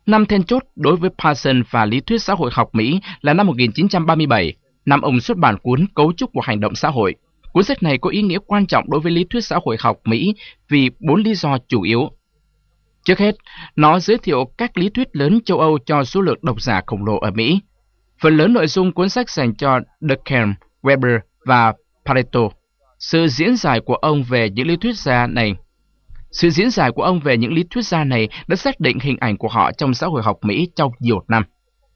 Năm then chốt đối với Parsons và lý thuyết xã hội học Mỹ là năm 1937, năm ông xuất bản cuốn Cấu trúc của hành động xã hội. Cuốn sách này có ý nghĩa quan trọng đối với lý thuyết xã hội học Mỹ vì 4 lý do chủ yếu. Trước hết, nó giới thiệu các lý thuyết lớn châu Âu cho số lượng độc giả khổng lồ ở Mỹ. Phần lớn nội dung cuốn sách dành cho Durkheim, Weber và Pareto. Sự diễn giải của ông về những lý thuyết gia này đã xác định hình ảnh của họ trong xã hội học Mỹ trong nhiều năm.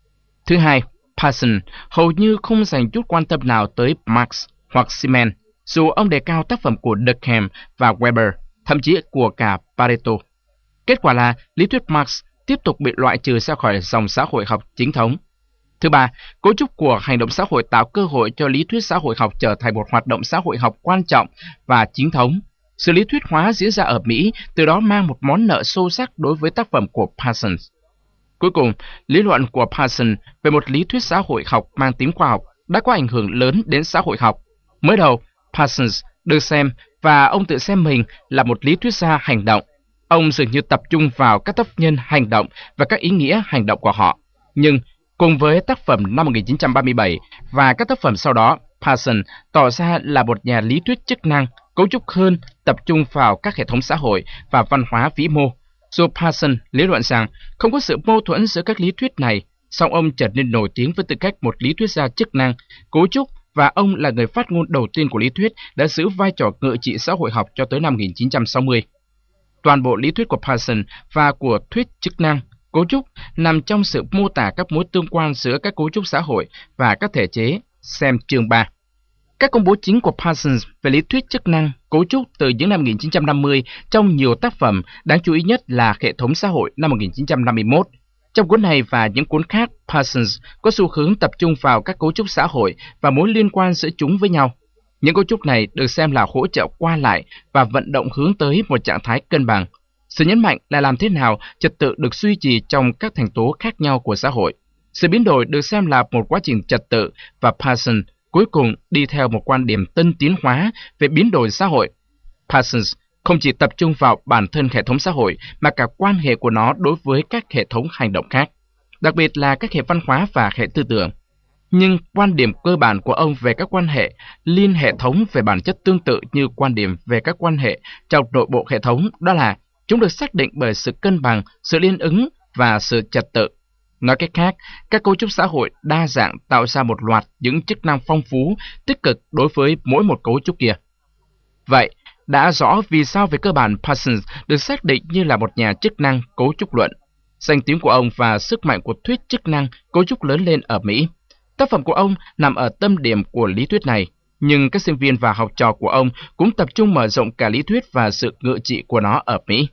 Thứ hai, Parsons hầu như không dành chút quan tâm nào tới Marx hoặc Siemens, dù ông đề cao tác phẩm của Durkheim và Weber, thậm chí của cả Pareto. Kết quả là lý thuyết Marx tiếp tục bị loại trừ ra khỏi dòng xã hội học chính thống. Thứ ba, cấu trúc của hành động xã hội tạo cơ hội cho lý thuyết xã hội học trở thành một hoạt động xã hội học quan trọng và chính thống. Sự lý thuyết hóa diễn ra ở Mỹ từ đó mang một món nợ sâu sắc đối với tác phẩm của Parsons. Cuối cùng, lý luận của Parsons về một lý thuyết xã hội học mang tính khoa học đã có ảnh hưởng lớn đến xã hội học. Mới đầu, Parsons được xem và ông tự xem mình là một lý thuyết gia hành động. Ông dường như tập trung vào các tác nhân hành động và các ý nghĩa hành động của họ. Nhưng cùng với tác phẩm năm 1937 và các tác phẩm sau đó, Parsons tỏ ra là một nhà lý thuyết chức năng, cấu trúc hơn, tập trung vào các hệ thống xã hội và văn hóa vĩ mô. Dù Parsons lý luận rằng không có sự mâu thuẫn giữa các lý thuyết này, song ông trở nên nổi tiếng với tư cách một lý thuyết gia chức năng, cấu trúc, và ông là người phát ngôn đầu tiên của lý thuyết đã giữ vai trò ngự trị xã hội học cho tới năm 1960. Toàn bộ lý thuyết của Parsons và của thuyết chức năng, cấu trúc nằm trong sự mô tả các mối tương quan giữa các cấu trúc xã hội và các thể chế, xem chương 3. Các công bố chính của Parsons về lý thuyết chức năng, cấu trúc từ những năm 1950 trong nhiều tác phẩm, đáng chú ý nhất là Hệ thống xã hội năm 1951. Trong cuốn này và những cuốn khác, Parsons có xu hướng tập trung vào các cấu trúc xã hội và mối liên quan giữa chúng với nhau. Những cấu trúc này được xem là hỗ trợ qua lại và vận động hướng tới một trạng thái cân bằng. Sự nhấn mạnh là làm thế nào trật tự được duy trì trong các thành tố khác nhau của xã hội. Sự biến đổi được xem là một quá trình trật tự và Parsons cuối cùng đi theo một quan điểm tân tiến hóa về biến đổi xã hội. Parsons không chỉ tập trung vào bản thân hệ thống xã hội mà cả quan hệ của nó đối với các hệ thống hành động khác, đặc biệt là các hệ văn hóa và hệ tư tưởng. Nhưng quan điểm cơ bản của ông về các quan hệ liên hệ thống về bản chất tương tự như quan điểm về các quan hệ trong nội bộ hệ thống, đó là chúng được xác định bởi sự cân bằng, sự liên ứng và sự trật tự. Nói cách khác, các cấu trúc xã hội đa dạng tạo ra một loạt những chức năng phong phú, tích cực đối với mỗi một cấu trúc kia. Vậy, đã rõ vì sao về cơ bản Parsons được xác định như là một nhà chức năng cấu trúc luận. Danh tiếng của ông và sức mạnh của thuyết chức năng cấu trúc lớn lên ở Mỹ. Tác phẩm của ông nằm ở tâm điểm của lý thuyết này, nhưng các sinh viên và học trò của ông cũng tập trung mở rộng cả lý thuyết và sự ngự trị của nó ở Mỹ.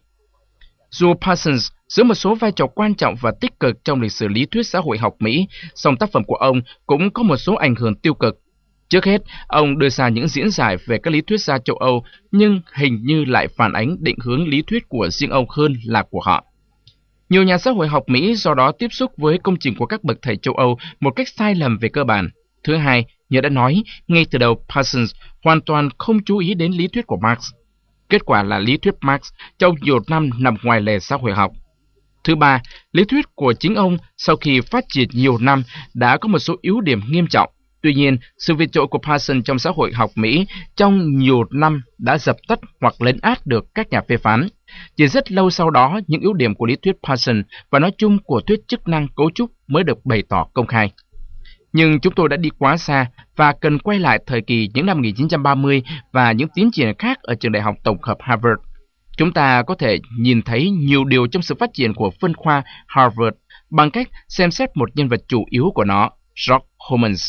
Dù Parsons giữ một số vai trò quan trọng và tích cực trong lịch sử lý thuyết xã hội học Mỹ, song tác phẩm của ông cũng có một số ảnh hưởng tiêu cực. Trước hết, ông đưa ra những diễn giải về các lý thuyết gia châu Âu, nhưng hình như lại phản ánh định hướng lý thuyết của riêng ông hơn là của họ. Nhiều nhà xã hội học Mỹ do đó tiếp xúc với công trình của các bậc thầy châu Âu một cách sai lầm về cơ bản. Thứ hai, như đã nói, ngay từ đầu Parsons hoàn toàn không chú ý đến lý thuyết của Marx. Kết quả là lý thuyết Marx trong nhiều năm nằm ngoài lề xã hội học. Thứ ba, lý thuyết của chính ông sau khi phát triển nhiều năm đã có một số yếu điểm nghiêm trọng. Tuy nhiên, sự vượt trội của Parsons trong xã hội học Mỹ trong nhiều năm đã dập tắt hoặc lấn át được các nhà phê phán. Chỉ rất lâu sau đó, những yếu điểm của lý thuyết Parsons và nói chung của thuyết chức năng cấu trúc mới được bày tỏ công khai. Nhưng chúng tôi đã đi quá xa và cần quay lại thời kỳ những năm 1930 và những tiến triển khác ở trường đại học tổng hợp Harvard. Chúng ta có thể nhìn thấy nhiều điều trong sự phát triển của phân khoa Harvard bằng cách xem xét một nhân vật chủ yếu của nó, George Homans.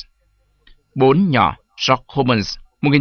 4 nhỏ George Homans,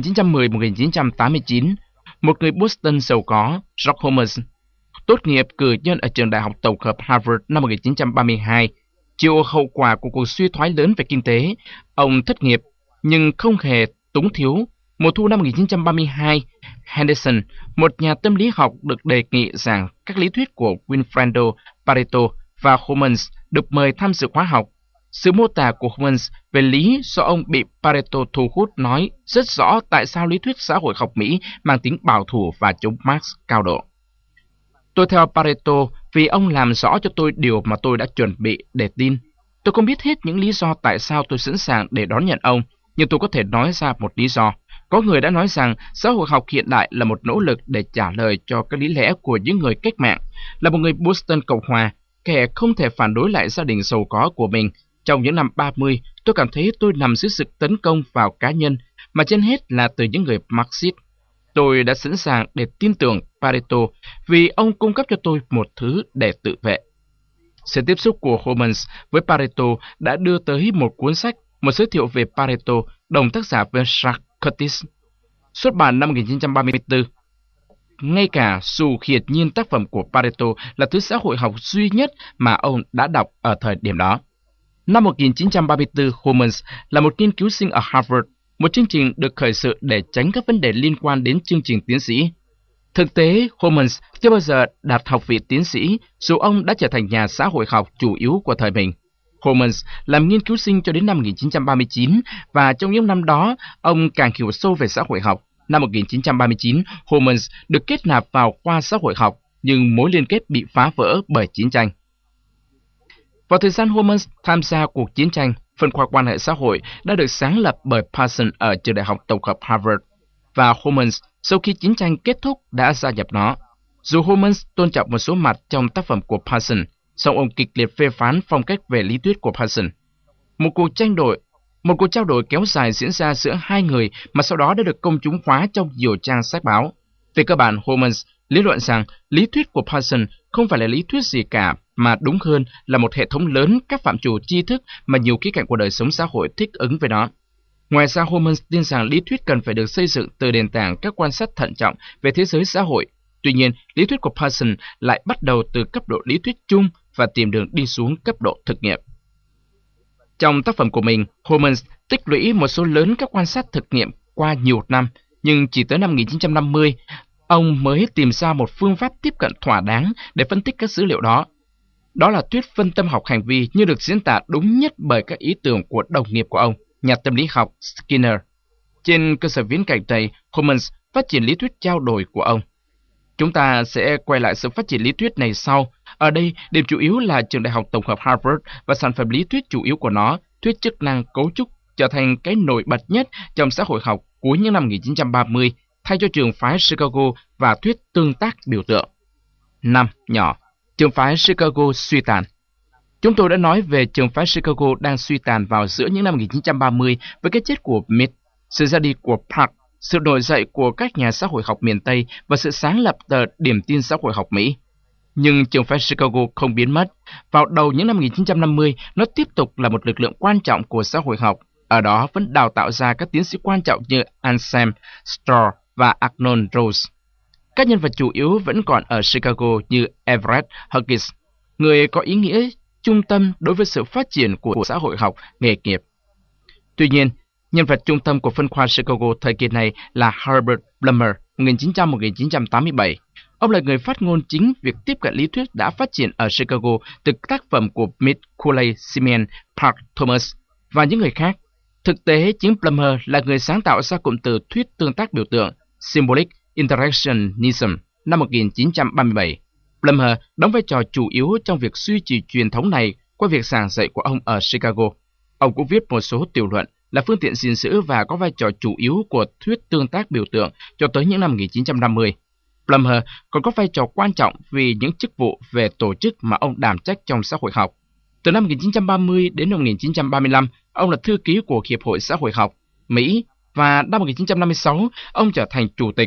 1910-1989, một người Boston giàu có. George Homans tốt nghiệp cử nhân ở trường đại học tổng hợp Harvard năm 1932. Chịu hậu quả của cuộc suy thoái lớn về kinh tế, ông thất nghiệp nhưng không hề túng thiếu. Mùa thu năm 1932, Henderson, một nhà tâm lý học, được đề nghị rằng các lý thuyết của Wilfredo Pareto và Homans được mời tham dự khóa học. Sự mô tả của Homans về lý do ông bị Pareto thu hút nói rất rõ tại sao lý thuyết xã hội học Mỹ mang tính bảo thủ và chống Marx cao độ. Tôi theo Pareto vì ông làm rõ cho tôi điều mà tôi đã chuẩn bị để tin. Tôi không biết hết những lý do tại sao tôi sẵn sàng để đón nhận ông, nhưng tôi có thể nói ra một lý do. Có người đã nói rằng xã hội học hiện đại là một nỗ lực để trả lời cho các lý lẽ của những người cách mạng. Là một người Boston Cộng hòa, kẻ không thể phản đối lại gia đình giàu có của mình, trong những năm 30, tôi cảm thấy tôi nằm dưới sự tấn công vào cá nhân, mà trên hết là từ những người Marxist. Tôi đã sẵn sàng để tin tưởng Pareto vì ông cung cấp cho tôi một thứ để tự vệ. Sự tiếp xúc của Homans với Pareto đã đưa tới một cuốn sách, một giới thiệu về Pareto, đồng tác giả với Jacques Curtis, xuất bản năm 1934. Ngay cả dù hiển nhiên tác phẩm của Pareto là thứ xã hội học duy nhất mà ông đã đọc ở thời điểm đó. Năm 1934, Homans là một nghiên cứu sinh ở Harvard, một chương trình được khởi sự để tránh các vấn đề liên quan đến chương trình tiến sĩ. Thực tế, Homans chưa bao giờ đạt học vị tiến sĩ, dù ông đã trở thành nhà xã hội học chủ yếu của thời mình. Homans làm nghiên cứu sinh cho đến năm 1939, và trong những năm đó, ông càng hiểu sâu về xã hội học. Năm 1939, Homans được kết nạp vào khoa xã hội học, nhưng mối liên kết bị phá vỡ bởi chiến tranh. Vào thời gian Homans tham gia cuộc chiến tranh, phân khoa quan hệ xã hội đã được sáng lập bởi Parsons ở trường đại học tổng hợp Harvard, và Homans sau khi chiến tranh kết thúc đã gia nhập nó. Dù Homans tôn trọng một số mặt trong tác phẩm của Parsons, song ông kịch liệt phê phán phong cách về lý thuyết của Parsons. Một cuộc trao đổi kéo dài diễn ra giữa hai người mà sau đó đã được công chúng hóa trong nhiều trang sách báo. Về cơ bản, Homans lý luận rằng lý thuyết của Parsons không phải là lý thuyết gì cả, mà đúng hơn là một hệ thống lớn các phạm trù tri thức mà nhiều khía cạnh của đời sống xã hội thích ứng với nó. Ngoài ra, Homans tin rằng lý thuyết cần phải được xây dựng từ nền tảng các quan sát thận trọng về thế giới xã hội. Tuy nhiên, lý thuyết của Parsons lại bắt đầu từ cấp độ lý thuyết chung và tìm đường đi xuống cấp độ thực nghiệm. Trong tác phẩm của mình, Homans tích lũy một số lớn các quan sát thực nghiệm qua nhiều năm, nhưng chỉ tới năm 1950, ông mới tìm ra một phương pháp tiếp cận thỏa đáng để phân tích các dữ liệu đó. Đó là thuyết phân tâm học hành vi như được diễn tả đúng nhất bởi các ý tưởng của đồng nghiệp của ông, nhà tâm lý học Skinner. Trên cơ sở viễn cảnh này, Homans phát triển lý thuyết trao đổi của ông. Chúng ta sẽ quay lại sự phát triển lý thuyết này sau. Ở đây, điểm chủ yếu là trường đại học tổng hợp Harvard và sản phẩm lý thuyết chủ yếu của nó, thuyết chức năng cấu trúc, trở thành cái nổi bật nhất trong xã hội học cuối những năm 1930, thay cho trường phái Chicago và thuyết tương tác biểu tượng. 5. Nhỏ. Trường phái Chicago suy tàn. Chúng tôi đã nói về trường phái Chicago đang suy tàn vào giữa những năm 1930 với cái chết của Mead, sự ra đi của Park, sự nổi dậy của các nhà xã hội học miền Tây và sự sáng lập tờ Điểm tin xã hội học Mỹ. Nhưng trường phái Chicago không biến mất. Vào đầu những năm 1950, nó tiếp tục là một lực lượng quan trọng của xã hội học. Ở đó vẫn đào tạo ra các tiến sĩ quan trọng như Anselm Storr và Arnold Rose. Các nhân vật chủ yếu vẫn còn ở Chicago như Everett Hughes, người có ý nghĩa trung tâm đối với sự phát triển của xã hội học nghề nghiệp. Tuy nhiên, nhân vật trung tâm của phân khoa Chicago thời kỳ này là Herbert Plummer, 1900-1987. Ông là người phát ngôn chính việc tiếp cận lý thuyết đã phát triển ở Chicago từ tác phẩm của Mead, Cooley, Simeon, Park, Thomas và những người khác. Thực tế, chính Plummer là người sáng tạo ra cụm từ thuyết tương tác biểu tượng Symbolic Interactionism năm 1937. Plummer đóng vai trò chủ yếu trong việc duy trì truyền thống này qua việc giảng dạy của ông ở Chicago. Ông cũng viết một số tiểu luận là phương tiện gìn giữ và có vai trò chủ yếu của thuyết tương tác biểu tượng cho tới những năm 1950. Plummer còn có vai trò quan trọng vì những chức vụ về tổ chức mà ông đảm trách trong xã hội học. Từ năm 1930 đến năm 1935, ông là thư ký của Hiệp hội Xã hội học Mỹ và năm 1956, ông trở thành chủ tịch.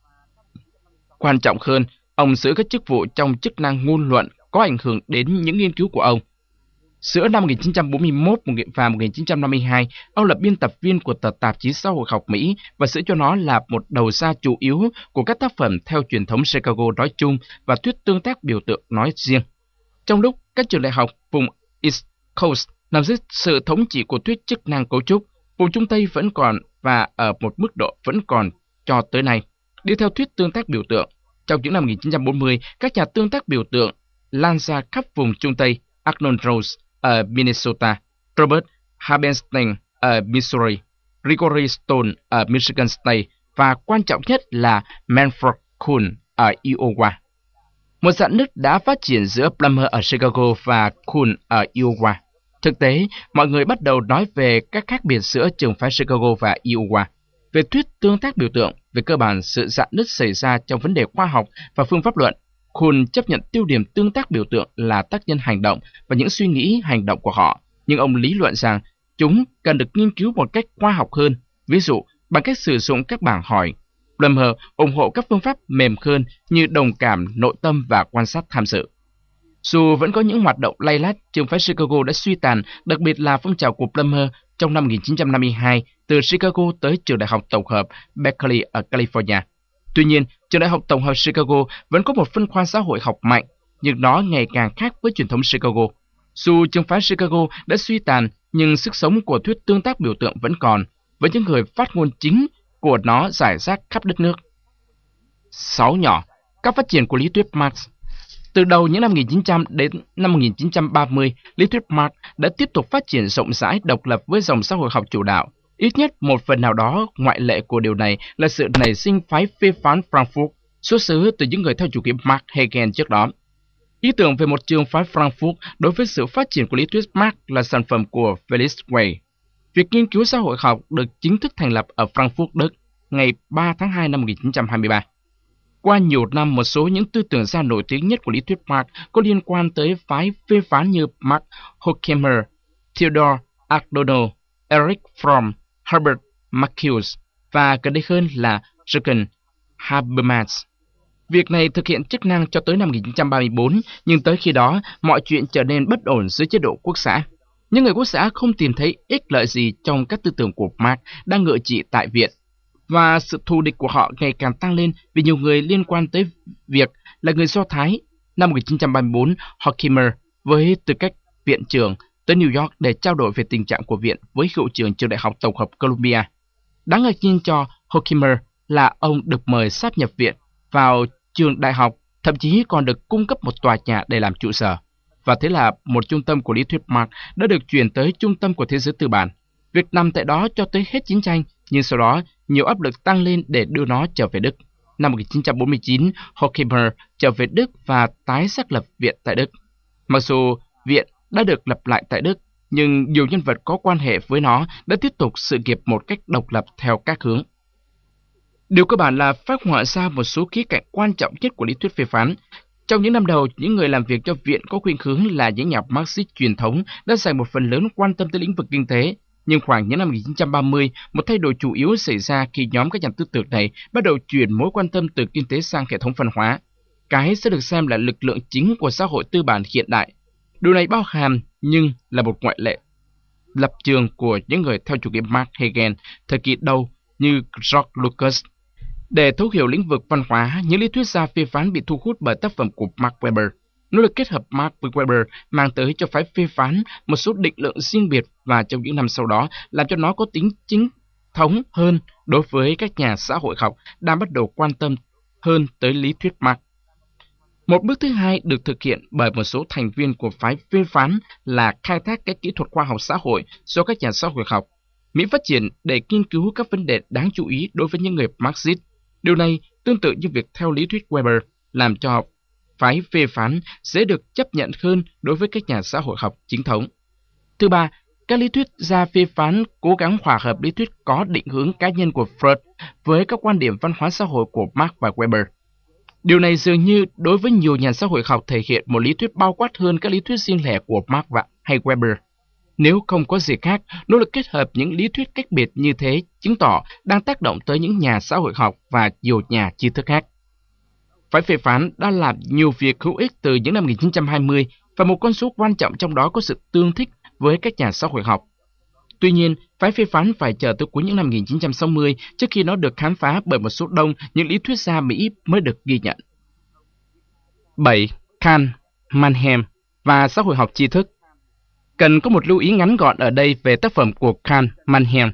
Quan trọng hơn, ông giữ các chức vụ trong chức năng ngôn luận có ảnh hưởng đến những nghiên cứu của ông. Giữa năm 1941 và 1952, ông là biên tập viên của tờ tạp chí Xã hội học Mỹ và giữ cho nó là một đầu ra chủ yếu của các tác phẩm theo truyền thống Chicago nói chung và thuyết tương tác biểu tượng nói riêng. Trong lúc các trường đại học vùng East Coast nằm dưới sự thống trị của thuyết chức năng cấu trúc, vùng Trung Tây vẫn còn và ở một mức độ vẫn còn cho tới nay đi theo thuyết tương tác biểu tượng. Trong những năm 1940, các nhà tương tác biểu tượng lan ra khắp vùng Trung Tây, Arnold Rose ở Minnesota, Robert Haberstein ở Missouri, Gregory Stone ở Michigan State và quan trọng nhất là Manfred Kuhn ở Iowa. Một rạn nứt đã phát triển giữa Plummer ở Chicago và Kuhn ở Iowa. Thực tế, mọi người bắt đầu nói về các khác biệt giữa trường phái Chicago và Iowa. Về thuyết tương tác biểu tượng, về cơ bản sự rạn nứt xảy ra trong vấn đề khoa học và phương pháp luận. Kuhn chấp nhận tiêu điểm tương tác biểu tượng là tác nhân hành động và những suy nghĩ hành động của họ, nhưng ông lý luận rằng chúng cần được nghiên cứu một cách khoa học hơn, ví dụ bằng cách sử dụng các bảng hỏi. Plummer ủng hộ các phương pháp mềm hơn như đồng cảm, nội tâm và quan sát tham sự. Dù vẫn có những hoạt động lay lắt, trường phái Chicago đã suy tàn, đặc biệt là phong trào của Plummer trong năm 1952 từ Chicago tới trường đại học tổng hợp Berkeley ở California. Tuy nhiên, trường đại học tổng hợp Chicago vẫn có một phân khoa xã hội học mạnh, nhưng nó ngày càng khác với truyền thống Chicago. Dù trường phái Chicago đã suy tàn, nhưng sức sống của thuyết tương tác biểu tượng vẫn còn, với những người phát ngôn chính của nó rải rác khắp đất nước. 6 nhỏ, các phát triển của lý thuyết Marx. Từ đầu những năm 1900 đến năm 1930, lý thuyết Marx đã tiếp tục phát triển rộng rãi độc lập với dòng xã hội học chủ đạo. Ít nhất một phần nào đó ngoại lệ của điều này là sự nảy sinh phái phê phán Frankfurt, xuất xứ từ những người theo chủ nghĩa Marx Hegel trước đó. Ý tưởng về một trường phái Frankfurt đối với sự phát triển của lý thuyết Marx là sản phẩm của Felix Weil. Việc nghiên cứu xã hội học được chính thức thành lập ở Frankfurt, Đức, ngày 3 tháng 2 năm 1923. Qua nhiều năm, một số những tư tưởng gia nổi tiếng nhất của lý thuyết Marx có liên quan tới phái phê phán như Max Horkheimer, Theodor Adorno, Erich Fromm, Herbert Marcuse và gần đây hơn là Jürgen Habermas. Việc này thực hiện chức năng cho tới năm 1934, nhưng tới khi đó, mọi chuyện trở nên bất ổn dưới chế độ quốc xã. Những người quốc xã không tìm thấy ích lợi gì trong các tư tưởng của Marx đang ngự trị tại Viện, và sự thù địch của họ ngày càng tăng lên vì nhiều người liên quan tới việc là người Do Thái. Năm 1934, Horkheimer với tư cách viện trưởng tới New York để trao đổi về tình trạng của viện với hiệu trưởng trường đại học tổng hợp Columbia. Đáng ngạc nhiên cho Horkheimer là ông được mời sáp nhập viện vào trường đại học, thậm chí còn được cung cấp một tòa nhà để làm trụ sở. Và thế là một trung tâm của lý thuyết Marx đã được chuyển tới trung tâm của thế giới tư bản. Việc nằm tại đó cho tới hết chiến tranh, nhưng sau đó nhiều áp lực tăng lên để đưa nó trở về Đức. Năm 1949, Horkheimer trở về Đức và tái xác lập viện tại Đức. Mặc dù viện đã được lập lại tại Đức, nhưng nhiều nhân vật có quan hệ với nó đã tiếp tục sự nghiệp một cách độc lập theo các hướng. Điều cơ bản là phác họa ra một số khía cạnh quan trọng nhất của lý thuyết phê phán. Trong những năm đầu, những người làm việc cho viện có khuynh hướng là những nhà Marxist truyền thống đã dành một phần lớn quan tâm tới lĩnh vực kinh tế. Nhưng khoảng những năm 1930, một thay đổi chủ yếu xảy ra khi nhóm các nhà tư tưởng này bắt đầu chuyển mối quan tâm từ kinh tế sang hệ thống văn hóa, cái sẽ được xem là lực lượng chính của xã hội tư bản hiện đại. Điều này bao hàm nhưng là một ngoại lệ. Lập trường của những người theo chủ nghĩa Marx Hegel thời kỳ đầu như George Lucas. Để thấu hiểu lĩnh vực văn hóa, những lý thuyết gia phê phán bị thu hút bởi tác phẩm của Max Weber. Nỗ lực kết hợp Marx với Weber mang tới cho phái phê phán một số định lượng riêng biệt và trong những năm sau đó làm cho nó có tính chính thống hơn đối với các nhà xã hội học đang bắt đầu quan tâm hơn tới lý thuyết Marx. Một bước thứ hai được thực hiện bởi một số thành viên của phái phê phán là khai thác các kỹ thuật khoa học xã hội do các nhà xã hội học Mỹ phát triển để nghiên cứu các vấn đề đáng chú ý đối với những người Marxist. Điều này tương tự như việc theo lý thuyết Weber làm cho phái phê phán dễ được chấp nhận hơn đối với các nhà xã hội học chính thống. Thứ ba, các lý thuyết gia phê phán cố gắng hòa hợp lý thuyết có định hướng cá nhân của Freud với các quan điểm văn hóa xã hội của Marx và Weber. Điều này dường như đối với nhiều nhà xã hội học thể hiện một lý thuyết bao quát hơn các lý thuyết riêng lẻ của Marx hay Weber. Nếu không có gì khác, nỗ lực kết hợp những lý thuyết cách biệt như thế chứng tỏ đang tác động tới những nhà xã hội học và nhiều nhà tri thức khác. Phái phê phán đã làm nhiều việc hữu ích từ những năm 1920 và một con số quan trọng trong đó có sự tương thích với các nhà xã hội học. Tuy nhiên, phái phê phán phải chờ tới cuối những năm 1960 trước khi nó được khám phá bởi một số đông những lý thuyết gia Mỹ mới được ghi nhận. 7. Kant, Mannheim và xã hội học tri thức. Cần có một lưu ý ngắn gọn ở đây về tác phẩm của Kant, Mannheim,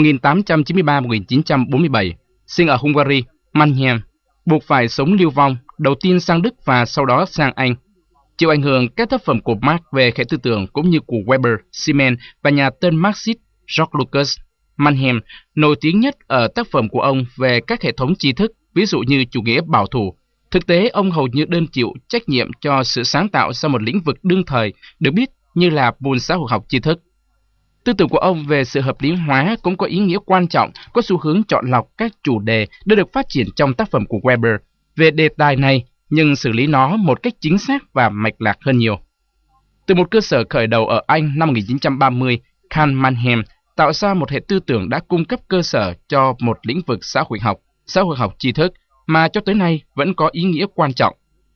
1893-1947, sinh ở Hungary, Mannheim, buộc phải sống lưu vong, đầu tiên sang Đức và sau đó sang Anh. Chịu ảnh hưởng các tác phẩm của Marx về hệ tư tưởng cũng như của Weber, Siemens và nhà tên Marxist George Lucas. Mannheim nổi tiếng nhất ở tác phẩm của ông về các hệ thống tri thức, ví dụ như chủ nghĩa bảo thủ, Thực tế, ông hầu như đơn chịu trách nhiệm cho sự sáng tạo ra một lĩnh vực đương thời được biết như là môn xã hội học tri thức. Tư tưởng của ông về sự hợp lý hóa cũng có ý nghĩa quan trọng, có xu hướng chọn lọc các chủ đề đã được phát triển trong tác phẩm của Weber về đề tài này, nhưng xử lý nó một cách chính xác và mạch lạc hơn nhiều. Từ một cơ sở khởi đầu ở Anh năm 1930, Karl Mannheim tạo ra một hệ tư tưởng đã cung cấp cơ sở cho một lĩnh vực xã hội học tri thức, mà cho tới nay vẫn có ý nghĩa quan trọng.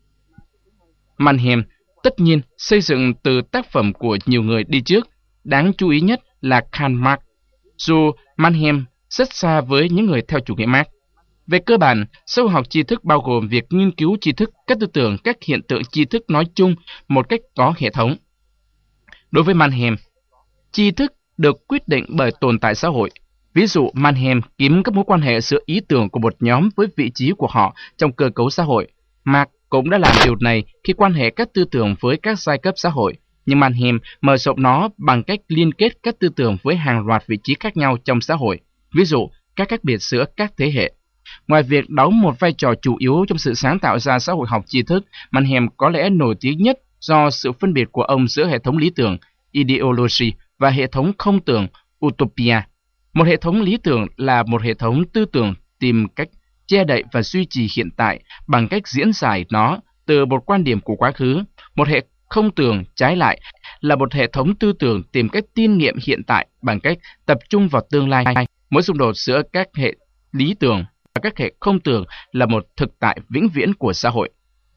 Mannheim tất nhiên xây dựng từ tác phẩm của nhiều người đi trước, đáng chú ý nhất là Karl Marx, dù Mannheim rất xa với những người theo chủ nghĩa Marx. Về cơ bản, xã hội học tri thức bao gồm việc nghiên cứu tri thức, các tư tưởng, các hiện tượng tri thức nói chung một cách có hệ thống. Đối với Mannheim, tri thức được quyết định bởi tồn tại xã hội. Ví dụ, Mannheim kiếm các mối quan hệ giữa ý tưởng của một nhóm với vị trí của họ trong cơ cấu xã hội. Marx cũng đã làm điều này khi quan hệ các tư tưởng với các giai cấp xã hội, nhưng Mannheim mở rộng nó bằng cách liên kết các tư tưởng với hàng loạt vị trí khác nhau trong xã hội, ví dụ các khác biệt giữa các thế hệ. Ngoài việc đóng một vai trò chủ yếu trong sự sáng tạo ra xã hội học tri thức, Mannheim có lẽ nổi tiếng nhất do sự phân biệt của ông giữa hệ thống lý tưởng, ideology, và hệ thống không tưởng, utopia. Một hệ thống lý tưởng là một hệ thống tư tưởng tìm cách che đậy và duy trì hiện tại bằng cách diễn giải nó từ một quan điểm của quá khứ. Một hệ không tưởng, trái lại, là một hệ thống tư tưởng tìm cách tiên nghiệm hiện tại bằng cách tập trung vào tương lai. Mối xung đột giữa các hệ lý tưởng và các hệ không tưởng là một thực tại vĩnh viễn của xã hội.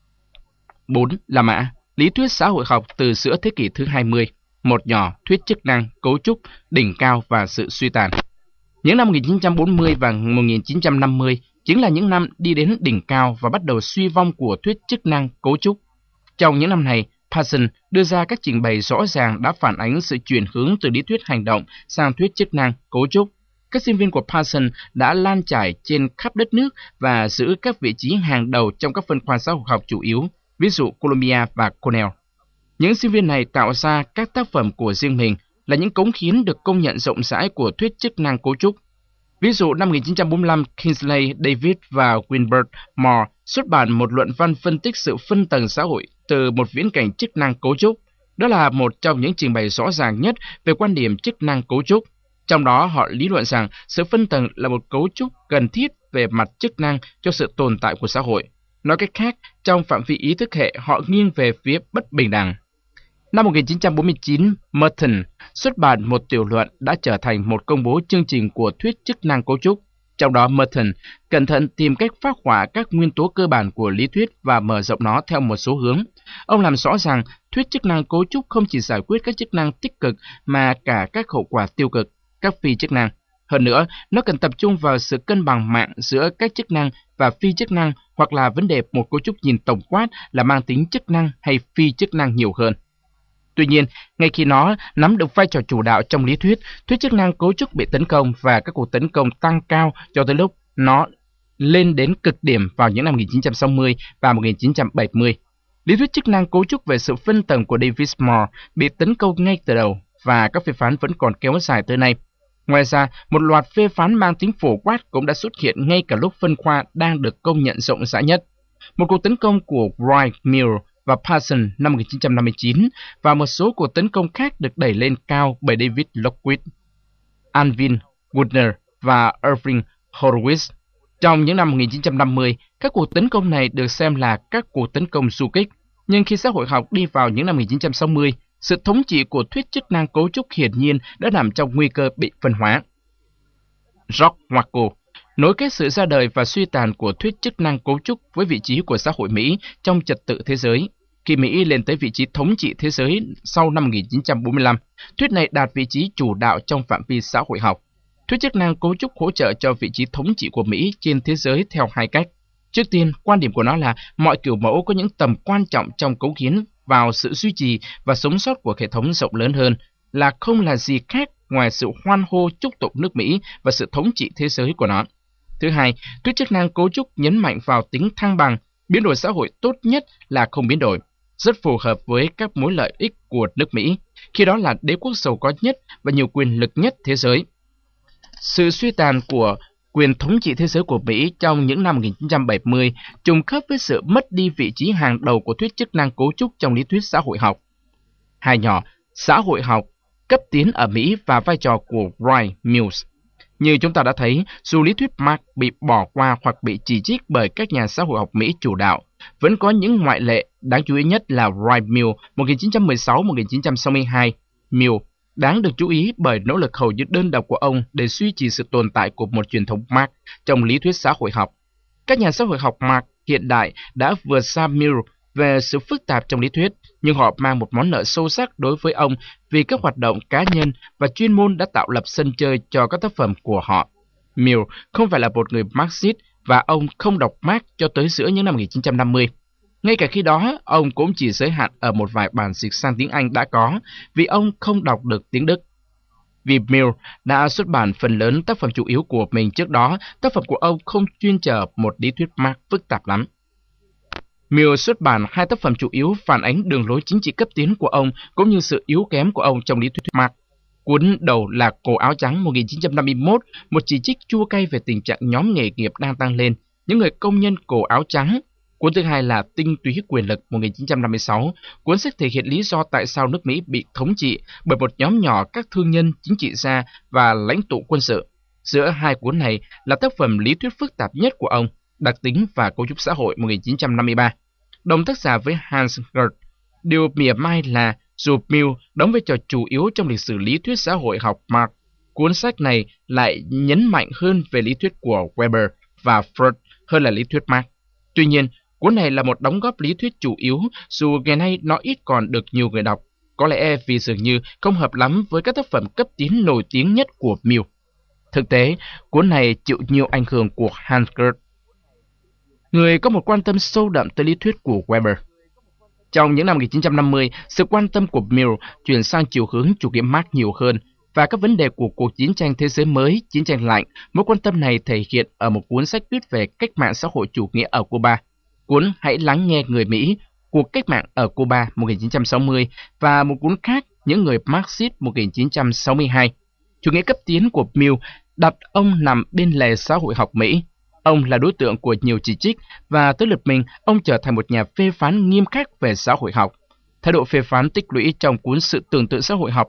4. La Mã, lý thuyết xã hội học từ giữa thế kỷ thứ 20. Một nhỏ, thuyết chức năng, cấu trúc, đỉnh cao và sự suy tàn. Những năm 1940 và 1950 chính là những năm đi đến đỉnh cao và bắt đầu suy vong của thuyết chức năng, cấu trúc. Trong những năm này, Parsons đưa ra các trình bày rõ ràng đã phản ánh sự chuyển hướng từ lý thuyết hành động sang thuyết chức năng, cấu trúc. Các sinh viên của Parsons đã lan trải trên khắp đất nước và giữ các vị trí hàng đầu trong các phân khoa xã hội học chủ yếu, ví dụ Columbia và Cornell. Những sinh viên này tạo ra các tác phẩm của riêng mình, là những cống hiến được công nhận rộng rãi của thuyết chức năng cấu trúc. Ví dụ, năm 1945, Kingsley Davis và Wilbur Moore xuất bản một luận văn phân tích sự phân tầng xã hội từ một viễn cảnh chức năng cấu trúc. Đó là một trong những trình bày rõ ràng nhất về quan điểm chức năng cấu trúc. Trong đó, họ lý luận rằng sự phân tầng là một cấu trúc cần thiết về mặt chức năng cho sự tồn tại của xã hội. Nói cách khác, trong phạm vi ý thức hệ, họ nghiêng về phía bất bình đẳng. Năm 1949, Merton xuất bản một tiểu luận đã trở thành một công bố chương trình của thuyết chức năng cấu trúc. Trong đó, Merton cẩn thận tìm cách phác họa các nguyên tố cơ bản của lý thuyết và mở rộng nó theo một số hướng. Ông làm rõ rằng thuyết chức năng cấu trúc không chỉ giải quyết các chức năng tích cực mà cả các hậu quả tiêu cực, các phi chức năng. Hơn nữa, nó cần tập trung vào sự cân bằng mạng giữa các chức năng và phi chức năng, hoặc là vấn đề một cấu trúc nhìn tổng quát là mang tính chức năng hay phi chức năng nhiều hơn. Tuy nhiên, ngay khi nó nắm được vai trò chủ đạo trong lý thuyết, thuyết chức năng cấu trúc bị tấn công và các cuộc tấn công tăng cao cho tới lúc nó lên đến cực điểm vào những năm 1960 và 1970. Lý thuyết chức năng cấu trúc về sự phân tầng của Davis Moore bị tấn công ngay từ đầu và các phê phán vẫn còn kéo dài tới nay. Ngoài ra, một loạt phê phán mang tính phổ quát cũng đã xuất hiện ngay cả lúc phân khoa đang được công nhận rộng rãi nhất. Một cuộc tấn công của Wright Mills và Parsons năm 1959 và một số cuộc tấn công khác được đẩy lên cao bởi David Lockwood, Alvin Woodner và Irving Horowitz. Trong những năm 1950, các cuộc tấn công này được xem là các cuộc tấn công du kích, nhưng khi xã hội học đi vào những năm 1960, sự thống trị của thuyết chức năng cấu trúc hiển nhiên đã nằm trong nguy cơ bị phân hóa. George Wacko nối kết sự ra đời và suy tàn của thuyết chức năng cấu trúc với vị trí của xã hội Mỹ trong trật tự thế giới. Khi Mỹ lên tới vị trí thống trị thế giới sau năm 1945, thuyết này đạt vị trí chủ đạo trong phạm vi xã hội học. Thuyết chức năng cấu trúc hỗ trợ cho vị trí thống trị của Mỹ trên thế giới theo hai cách. Trước tiên, quan điểm của nó là mọi kiểu mẫu có những tầm quan trọng trong cống hiến vào sự duy trì và sống sót của hệ thống rộng lớn hơn, là không là gì khác ngoài sự hoan hô chúc tụng nước Mỹ và sự thống trị thế giới của nó. Thứ hai, thuyết chức năng cấu trúc nhấn mạnh vào tính thăng bằng, biến đổi xã hội tốt nhất là không biến đổi, rất phù hợp với các mối lợi ích của nước Mỹ, khi đó là đế quốc giàu có nhất và nhiều quyền lực nhất thế giới. Sự suy tàn của Quyền thống trị thế giới của Mỹ trong những năm 1970 trùng khớp với sự mất đi vị trí hàng đầu của thuyết chức năng cấu trúc trong lý thuyết xã hội học. Hai nhỏ, xã hội học cấp tiến ở Mỹ và vai trò của Wright Mills. Như chúng ta đã thấy, dù lý thuyết Marx bị bỏ qua hoặc bị chỉ trích bởi các nhà xã hội học Mỹ chủ đạo, vẫn có những ngoại lệ, đáng chú ý nhất là Wright Mills 1916-1962. Mills đáng được chú ý bởi nỗ lực hầu như đơn độc của ông để duy trì sự tồn tại của một truyền thống Marx trong lý thuyết xã hội học. Các nhà xã hội học Marx hiện đại đã vượt xa Mills về sự phức tạp trong lý thuyết, nhưng họ mang một món nợ sâu sắc đối với ông vì các hoạt động cá nhân và chuyên môn đã tạo lập sân chơi cho các tác phẩm của họ. Mills không phải là một người Marxist và ông không đọc Marx cho tới giữa những năm 1950. Ngay cả khi đó, ông cũng chỉ giới hạn ở một vài bản dịch sang tiếng Anh đã có vì ông không đọc được tiếng Đức. Vì Mills đã xuất bản phần lớn tác phẩm chủ yếu của mình trước đó, tác phẩm của ông không chuyên trở một lý thuyết Marx phức tạp lắm. Mills xuất bản hai tác phẩm chủ yếu phản ánh đường lối chính trị cấp tiến của ông cũng như sự yếu kém của ông trong lý thuyết Marx. Cuốn đầu là Cổ áo trắng 1951, một chỉ trích chua cay về tình trạng nhóm nghề nghiệp đang tăng lên, những người công nhân cổ áo trắng. Cuốn thứ hai là Tinh túy quyền lực 1956, cuốn sách thể hiện lý do tại sao nước Mỹ bị thống trị bởi một nhóm nhỏ các thương nhân, chính trị gia và lãnh tụ quân sự. Giữa hai cuốn này là tác phẩm lý thuyết phức tạp nhất của ông, Đặc tính và cấu trúc xã hội 1953. Đồng tác giả với Hans Gerd. Điều mỉa mai là dù Mills đóng vai trò chủ yếu trong lịch sử lý thuyết xã hội học Marx, cuốn sách này lại nhấn mạnh hơn về lý thuyết của Weber và Freud hơn là lý thuyết Marx. Tuy nhiên, cuốn này là một đóng góp lý thuyết chủ yếu dù ngày nay nó ít còn được nhiều người đọc, có lẽ vì dường như không hợp lắm với các tác phẩm cấp tiến nổi tiếng nhất của Mills. Thực tế, cuốn này chịu nhiều ảnh hưởng của Hans Gerd, người có một quan tâm sâu đậm tới lý thuyết của Weber. Trong những năm 1950, sự quan tâm của Mills chuyển sang chiều hướng chủ nghĩa Marx nhiều hơn, và các vấn đề của cuộc chiến tranh thế giới mới, chiến tranh lạnh, mối quan tâm này thể hiện ở một cuốn sách viết về cách mạng xã hội chủ nghĩa ở Cuba, cuốn Hãy lắng nghe người Mỹ, Cuộc cách mạng ở Cuba 1960, và một cuốn khác, Những người Marxist 1962. Chủ nghĩa cấp tiến của Mills đặt ông nằm bên lề xã hội học Mỹ. Ông là đối tượng của nhiều chỉ trích và tới lượt mình, ông trở thành một nhà phê phán nghiêm khắc về xã hội học. Thái độ phê phán tích lũy trong cuốn Sự tưởng tượng xã hội học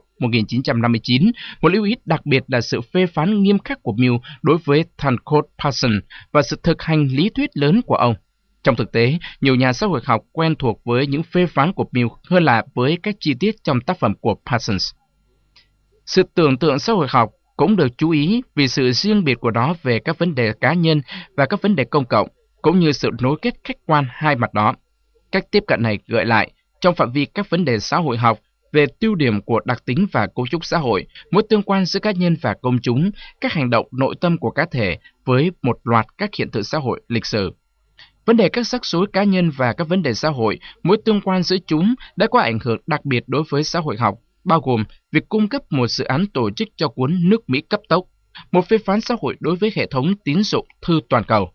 1959, một lưu ý đặc biệt là sự phê phán nghiêm khắc của Mills đối với Tancred Parsons và sự thực hành lý thuyết lớn của ông. Trong thực tế, nhiều nhà xã hội học quen thuộc với những phê phán của Mills hơn là với các chi tiết trong tác phẩm của Parsons. Sự tưởng tượng xã hội học cũng được chú ý vì sự riêng biệt của nó về các vấn đề cá nhân và các vấn đề công cộng, cũng như sự nối kết khách quan hai mặt đó. Cách tiếp cận này gợi lại, trong phạm vi các vấn đề xã hội học, về tiêu điểm của đặc tính và cấu trúc xã hội, mối tương quan giữa cá nhân và công chúng, các hành động nội tâm của cá thể với một loạt các hiện tượng xã hội lịch sử. Vấn đề các rắc rối cá nhân và các vấn đề xã hội, mối tương quan giữa chúng đã có ảnh hưởng đặc biệt đối với xã hội học, bao gồm việc cung cấp một dự án tổ chức cho cuốn Nước Mỹ cấp tốc, một phê phán xã hội đối với hệ thống tín dụng thư toàn cầu.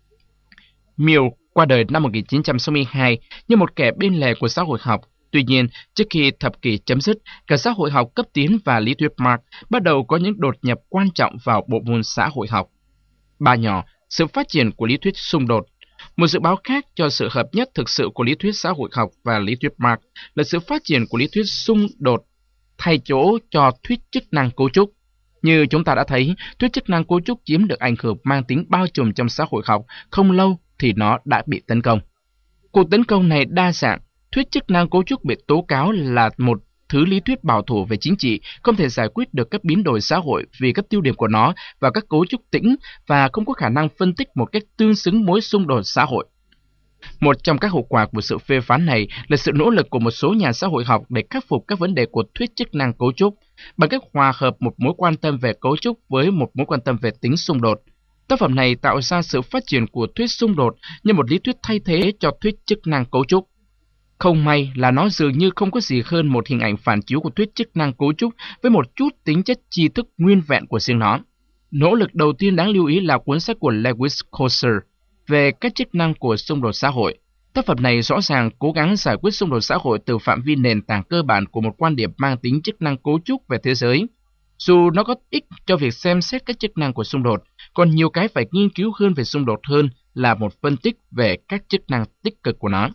Mills qua đời năm 1962 như một kẻ bên lề của xã hội học. Tuy nhiên, trước khi thập kỷ chấm dứt, cả xã hội học cấp tiến và lý thuyết Marx bắt đầu có những đột nhập quan trọng vào bộ môn xã hội học. Ba nhỏ, sự phát triển của lý thuyết xung đột. Một dự báo khác cho sự hợp nhất thực sự của lý thuyết xã hội học và lý thuyết Marx là sự phát triển của lý thuyết xung đột thay chỗ cho thuyết chức năng cấu trúc. Như chúng ta đã thấy, thuyết chức năng cấu trúc chiếm được ảnh hưởng mang tính bao trùm trong xã hội học, không lâu thì nó đã bị tấn công. Cuộc tấn công này đa dạng. Thuyết chức năng cấu trúc bị tố cáo là một thứ lý thuyết bảo thủ về chính trị, không thể giải quyết được các biến đổi xã hội vì các tiêu điểm của nó và các cấu trúc tĩnh và không có khả năng phân tích một cách tương xứng mối xung đột xã hội. Một trong các hậu quả của sự phê phán này là sự nỗ lực của một số nhà xã hội học để khắc phục các vấn đề của thuyết chức năng cấu trúc bằng cách hòa hợp một mối quan tâm về cấu trúc với một mối quan tâm về tính xung đột. Tác phẩm này tạo ra sự phát triển của thuyết xung đột như một lý thuyết thay thế cho thuyết chức năng cấu trúc. Không may là nó dường như không có gì hơn một hình ảnh phản chiếu của thuyết chức năng cấu trúc với một chút tính chất tri thức nguyên vẹn của riêng nó. Nỗ lực đầu tiên đáng lưu ý là cuốn sách của Lewis Coser về các chức năng của xung đột xã hội. Tác phẩm này rõ ràng cố gắng giải quyết xung đột xã hội từ phạm vi nền tảng cơ bản của một quan điểm mang tính chức năng cấu trúc về thế giới. Dù nó có ích cho việc xem xét các chức năng của xung đột, còn nhiều cái phải nghiên cứu hơn về xung đột hơn là một phân tích về các chức năng tích cực của nó.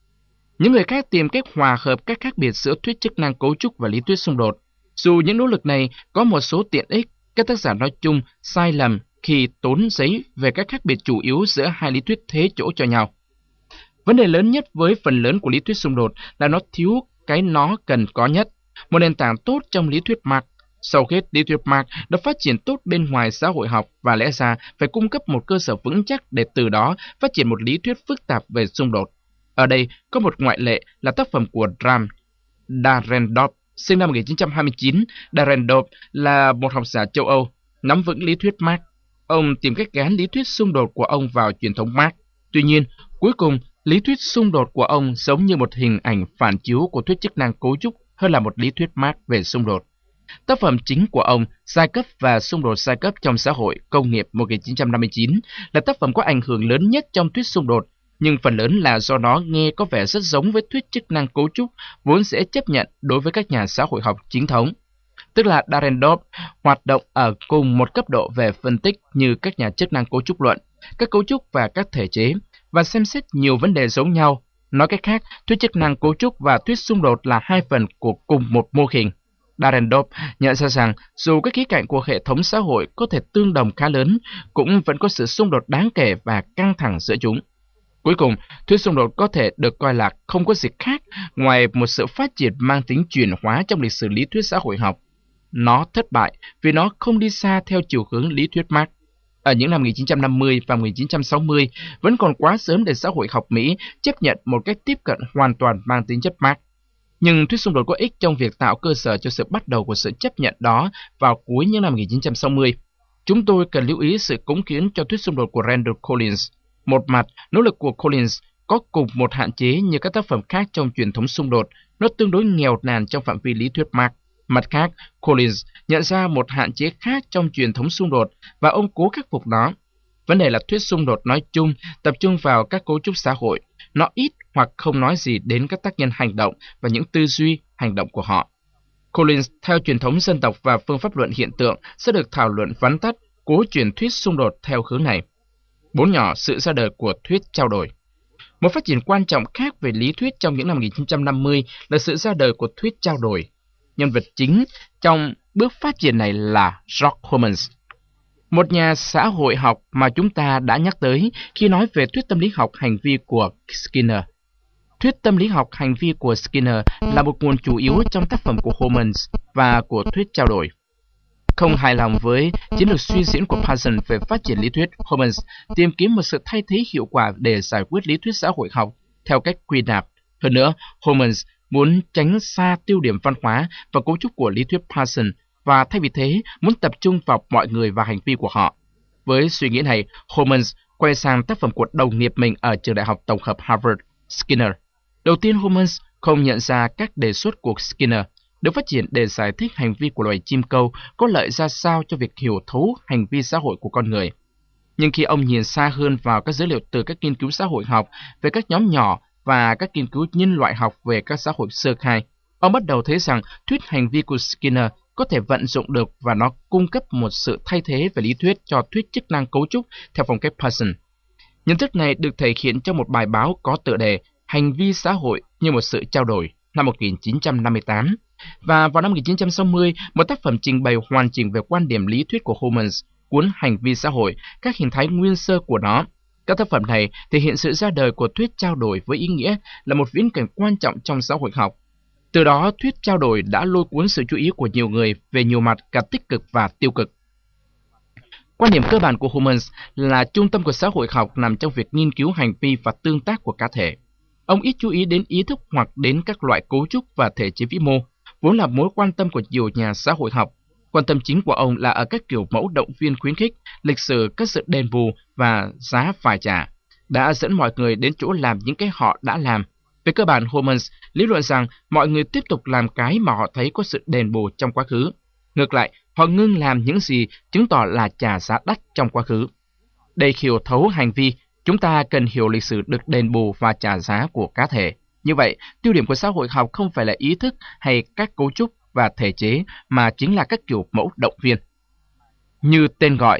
Những người khác tìm cách hòa hợp các khác biệt giữa thuyết chức năng cấu trúc và lý thuyết xung đột. Dù những nỗ lực này có một số tiện ích, các tác giả nói chung sai lầm khi tốn giấy về các khác biệt chủ yếu giữa hai lý thuyết thế chỗ cho nhau. Vấn đề lớn nhất với phần lớn của lý thuyết xung đột là nó thiếu cái nó cần có nhất, một nền tảng tốt trong lý thuyết Marx. Sau hết, lý thuyết Marx đã phát triển tốt bên ngoài xã hội học và lẽ ra phải cung cấp một cơ sở vững chắc để từ đó phát triển một lý thuyết phức tạp về xung đột. Ở đây có một ngoại lệ là tác phẩm của Dahrendorf, sinh năm 1929. Dahrendorf là một học giả châu Âu, nắm vững lý thuyết Marx. Ông tìm cách gán lý thuyết xung đột của ông vào truyền thống Marx. Tuy nhiên, cuối cùng, lý thuyết xung đột của ông giống như một hình ảnh phản chiếu của thuyết chức năng cấu trúc hơn là một lý thuyết Marx về xung đột. Tác phẩm chính của ông, Giai cấp và xung đột giai cấp trong xã hội công nghiệp 1959, là tác phẩm có ảnh hưởng lớn nhất trong thuyết xung đột, nhưng phần lớn là do nó nghe có vẻ rất giống với thuyết chức năng cấu trúc vốn dễ chấp nhận đối với các nhà xã hội học chính thống. Tức là Dahrendorf hoạt động ở cùng một cấp độ về phân tích như các nhà chức năng cấu trúc luận, các cấu trúc và các thể chế, và xem xét nhiều vấn đề giống nhau. Nói cách khác, thuyết chức năng cấu trúc và thuyết xung đột là hai phần của cùng một mô hình. Dahrendorf nhận ra rằng dù các khía cạnh của hệ thống xã hội có thể tương đồng khá lớn, cũng vẫn có sự xung đột đáng kể và căng thẳng giữa chúng. Cuối cùng, thuyết xung đột có thể được coi là không có gì khác ngoài một sự phát triển mang tính chuyển hóa trong lịch sử lý thuyết xã hội học. Nó thất bại vì nó không đi xa theo chiều hướng lý thuyết Marx. Ở những năm 1950 và 1960, vẫn còn quá sớm để xã hội học Mỹ chấp nhận một cách tiếp cận hoàn toàn mang tính chất Marx. Nhưng thuyết xung đột có ích trong việc tạo cơ sở cho sự bắt đầu của sự chấp nhận đó vào cuối những năm 1960. Chúng tôi cần lưu ý sự cống hiến cho thuyết xung đột của Randall Collins. Một mặt, nỗ lực của Collins có cùng một hạn chế như các tác phẩm khác trong truyền thống xung đột, nó tương đối nghèo nàn trong phạm vi lý thuyết Marx. Mặt khác, Collins nhận ra một hạn chế khác trong truyền thống xung đột và ông cố khắc phục nó. Vấn đề là thuyết xung đột nói chung tập trung vào các cấu trúc xã hội. Nó ít hoặc không nói gì đến các tác nhân hành động và những tư duy, hành động của họ. Collins, theo truyền thống dân tộc và phương pháp luận hiện tượng, sẽ được thảo luận vắn tắt, cố truyền thuyết xung đột theo hướng này. 4 nhỏ, sự ra đời của thuyết trao đổi. Một phát triển quan trọng khác về lý thuyết trong những năm 1950 là sự ra đời của thuyết trao đổi. Nhân vật chính trong bước phát triển này là George Homans, một nhà xã hội học mà chúng ta đã nhắc tới khi nói về thuyết tâm lý học hành vi của Skinner. Thuyết tâm lý học hành vi của Skinner là một nguồn chủ yếu trong tác phẩm của Homans và của thuyết trao đổi. Không hài lòng với chiến lược suy diễn của Parsons về phát triển lý thuyết, Homans tìm kiếm một sự thay thế hiệu quả để giải quyết lý thuyết xã hội học theo cách quy nạp. Hơn nữa, Homans muốn tránh xa tiêu điểm văn hóa và cấu trúc của lý thuyết Parsons và thay vì thế muốn tập trung vào mọi người và hành vi của họ. Với suy nghĩ này, Homans quay sang tác phẩm của đồng nghiệp mình ở trường đại học tổng hợp Harvard, Skinner. Đầu tiên, Homans không nhận ra các đề xuất của Skinner được phát triển để giải thích hành vi của loài chim câu có lợi ra sao cho việc hiểu thấu hành vi xã hội của con người. Nhưng khi ông nhìn xa hơn vào các dữ liệu từ các nghiên cứu xã hội học về các nhóm nhỏ và các nghiên cứu nhân loại học về các xã hội sơ khai, ông bắt đầu thấy rằng thuyết hành vi của Skinner có thể vận dụng được và nó cung cấp một sự thay thế về lý thuyết cho thuyết chức năng cấu trúc theo phong cách Parsons. Nhận thức này được thể hiện trong một bài báo có tựa đề Hành vi xã hội như một sự trao đổi năm 1958. Và vào năm 1960, một tác phẩm trình bày hoàn chỉnh về quan điểm lý thuyết của Homans, cuốn Hành vi xã hội, các hình thái nguyên sơ của nó. Các tác phẩm này thể hiện sự ra đời của thuyết trao đổi với ý nghĩa là một viễn cảnh quan trọng trong xã hội học. Từ đó, thuyết trao đổi đã lôi cuốn sự chú ý của nhiều người về nhiều mặt cả tích cực và tiêu cực. Quan điểm cơ bản của Homans là trung tâm của xã hội học nằm trong việc nghiên cứu hành vi và tương tác của cá thể. Ông ít chú ý đến ý thức hoặc đến các loại cấu trúc và thể chế vĩ mô, vốn là mối quan tâm của nhiều nhà xã hội học. Quan tâm chính của ông là ở các kiểu mẫu động viên khuyến khích, lịch sử các sự đền bù và giá phải trả, đã dẫn mọi người đến chỗ làm những cái họ đã làm. Về cơ bản, Homans lý luận rằng mọi người tiếp tục làm cái mà họ thấy có sự đền bù trong quá khứ. Ngược lại, họ ngưng làm những gì chứng tỏ là trả giá đắt trong quá khứ. Để hiểu thấu hành vi, chúng ta cần hiểu lịch sử được đền bù và trả giá của cá thể. Như vậy, tiêu điểm của xã hội học không phải là ý thức hay các cấu trúc và thể chế, mà chính là các kiểu mẫu động viên. Như tên gọi,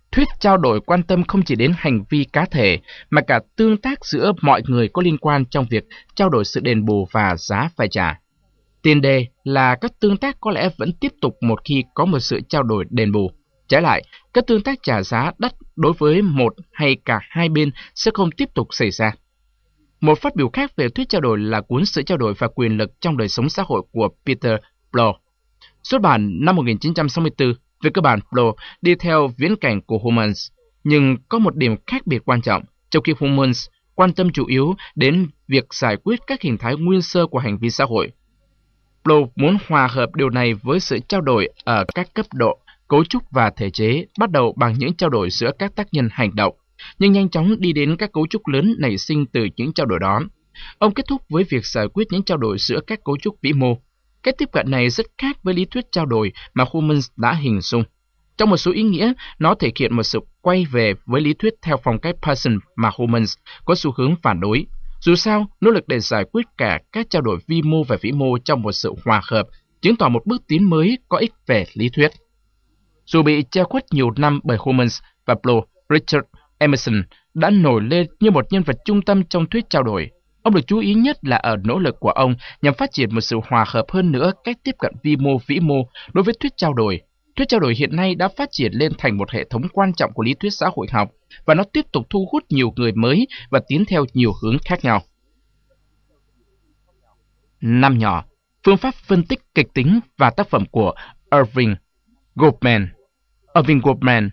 Thuyết trao đổi quan tâm không chỉ đến hành vi cá thể, mà cả tương tác giữa mọi người có liên quan trong việc trao đổi sự đền bù và giá phải trả. Tiền đề là các tương tác có lẽ vẫn tiếp tục một khi có một sự trao đổi đền bù. Trái lại, các tương tác trả giá đắt đối với một hay cả hai bên sẽ không tiếp tục xảy ra. Một phát biểu khác về thuyết trao đổi là cuốn Sự trao đổi và quyền lực trong đời sống xã hội của Peter Bloch. Xuất bản năm 1964, về cơ bản Bloch đi theo viễn cảnh của Humans, nhưng có một điểm khác biệt quan trọng, trong khi Humans quan tâm chủ yếu đến việc giải quyết các hình thái nguyên sơ của hành vi xã hội. Bloch muốn hòa hợp điều này với sự trao đổi ở các cấp độ, cấu trúc và thể chế, bắt đầu bằng những trao đổi giữa các tác nhân hành động, nhưng nhanh chóng đi đến các cấu trúc lớn nảy sinh từ những trao đổi đó. Ông kết thúc với việc giải quyết những trao đổi giữa các cấu trúc vĩ mô. Cách tiếp cận này rất khác với lý thuyết trao đổi mà Humans đã hình dung. Trong một số ý nghĩa, nó thể hiện một sự quay về với lý thuyết theo phong cách Parsons mà Humans có xu hướng phản đối. Dù sao, nỗ lực để giải quyết cả các trao đổi vi mô và vĩ mô trong một sự hòa hợp chứng tỏ một bước tiến mới có ích về lý thuyết. Dù bị che khuất nhiều năm bởi Humans và Bloch, Richard Emerson đã nổi lên như một nhân vật trung tâm trong thuyết trao đổi. Ông được chú ý nhất là ở nỗ lực của ông nhằm phát triển một sự hòa hợp hơn nữa cách tiếp cận vi mô vĩ mô đối với thuyết trao đổi. Thuyết trao đổi hiện nay đã phát triển lên thành một hệ thống quan trọng của lý thuyết xã hội học, và nó tiếp tục thu hút nhiều người mới và tiến theo nhiều hướng khác nhau. Năm nhỏ, phương pháp phân tích kịch tính và tác phẩm của Irving Goffman. Irving Goffman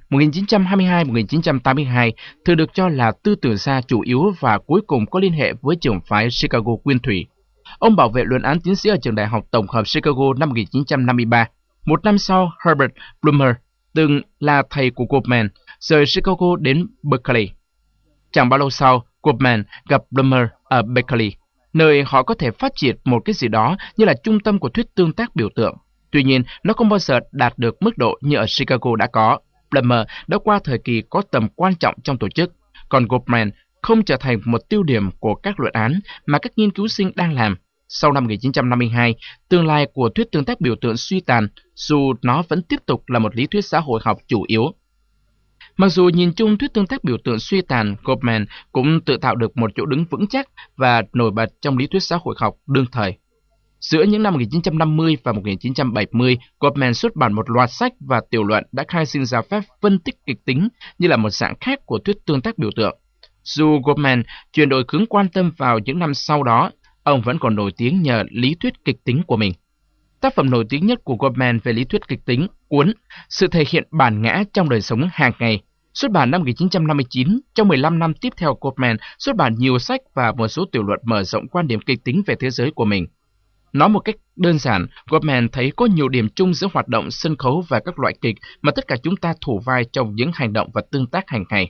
1922-1982 thường được cho là tư tưởng gia chủ yếu và cuối cùng có liên hệ với trường phái Chicago nguyên thủy. Ông bảo vệ luận án tiến sĩ ở trường đại học tổng hợp Chicago năm 1953. Một năm sau, Herbert Blumer, từng là thầy của Goffman, rời Chicago đến Berkeley. Chẳng bao lâu sau, Goffman gặp Blumer ở Berkeley, nơi họ có thể phát triển một cái gì đó như là trung tâm của thuyết tương tác biểu tượng. Tuy nhiên, nó không bao giờ đạt được mức độ như ở Chicago đã có. Blumer đã qua thời kỳ có tầm quan trọng trong tổ chức, còn Goffman không trở thành một tiêu điểm của các luận án mà các nghiên cứu sinh đang làm. Sau năm 1952, tương lai của thuyết tương tác biểu tượng suy tàn, dù nó vẫn tiếp tục là một lý thuyết xã hội học chủ yếu. Mặc dù nhìn chung thuyết tương tác biểu tượng suy tàn, Goffman cũng tự tạo được một chỗ đứng vững chắc và nổi bật trong lý thuyết xã hội học đương thời. Giữa những năm 1950 và 1970, Goffman xuất bản một loạt sách và tiểu luận đã khai sinh ra phép phân tích kịch tính như là một dạng khác của thuyết tương tác biểu tượng. Dù Goffman chuyển đổi hướng quan tâm vào những năm sau đó, ông vẫn còn nổi tiếng nhờ lý thuyết kịch tính của mình. Tác phẩm nổi tiếng nhất của Goffman về lý thuyết kịch tính, cuốn Sự thể hiện bản ngã trong đời sống hàng ngày, xuất bản năm 1959. Trong 15 năm tiếp theo, Goffman xuất bản nhiều sách và một số tiểu luận mở rộng quan điểm kịch tính về thế giới của mình. Nói một cách đơn giản, Goffman thấy có nhiều điểm chung giữa hoạt động sân khấu và các loại kịch mà tất cả chúng ta thủ vai trong những hành động và tương tác hàng ngày.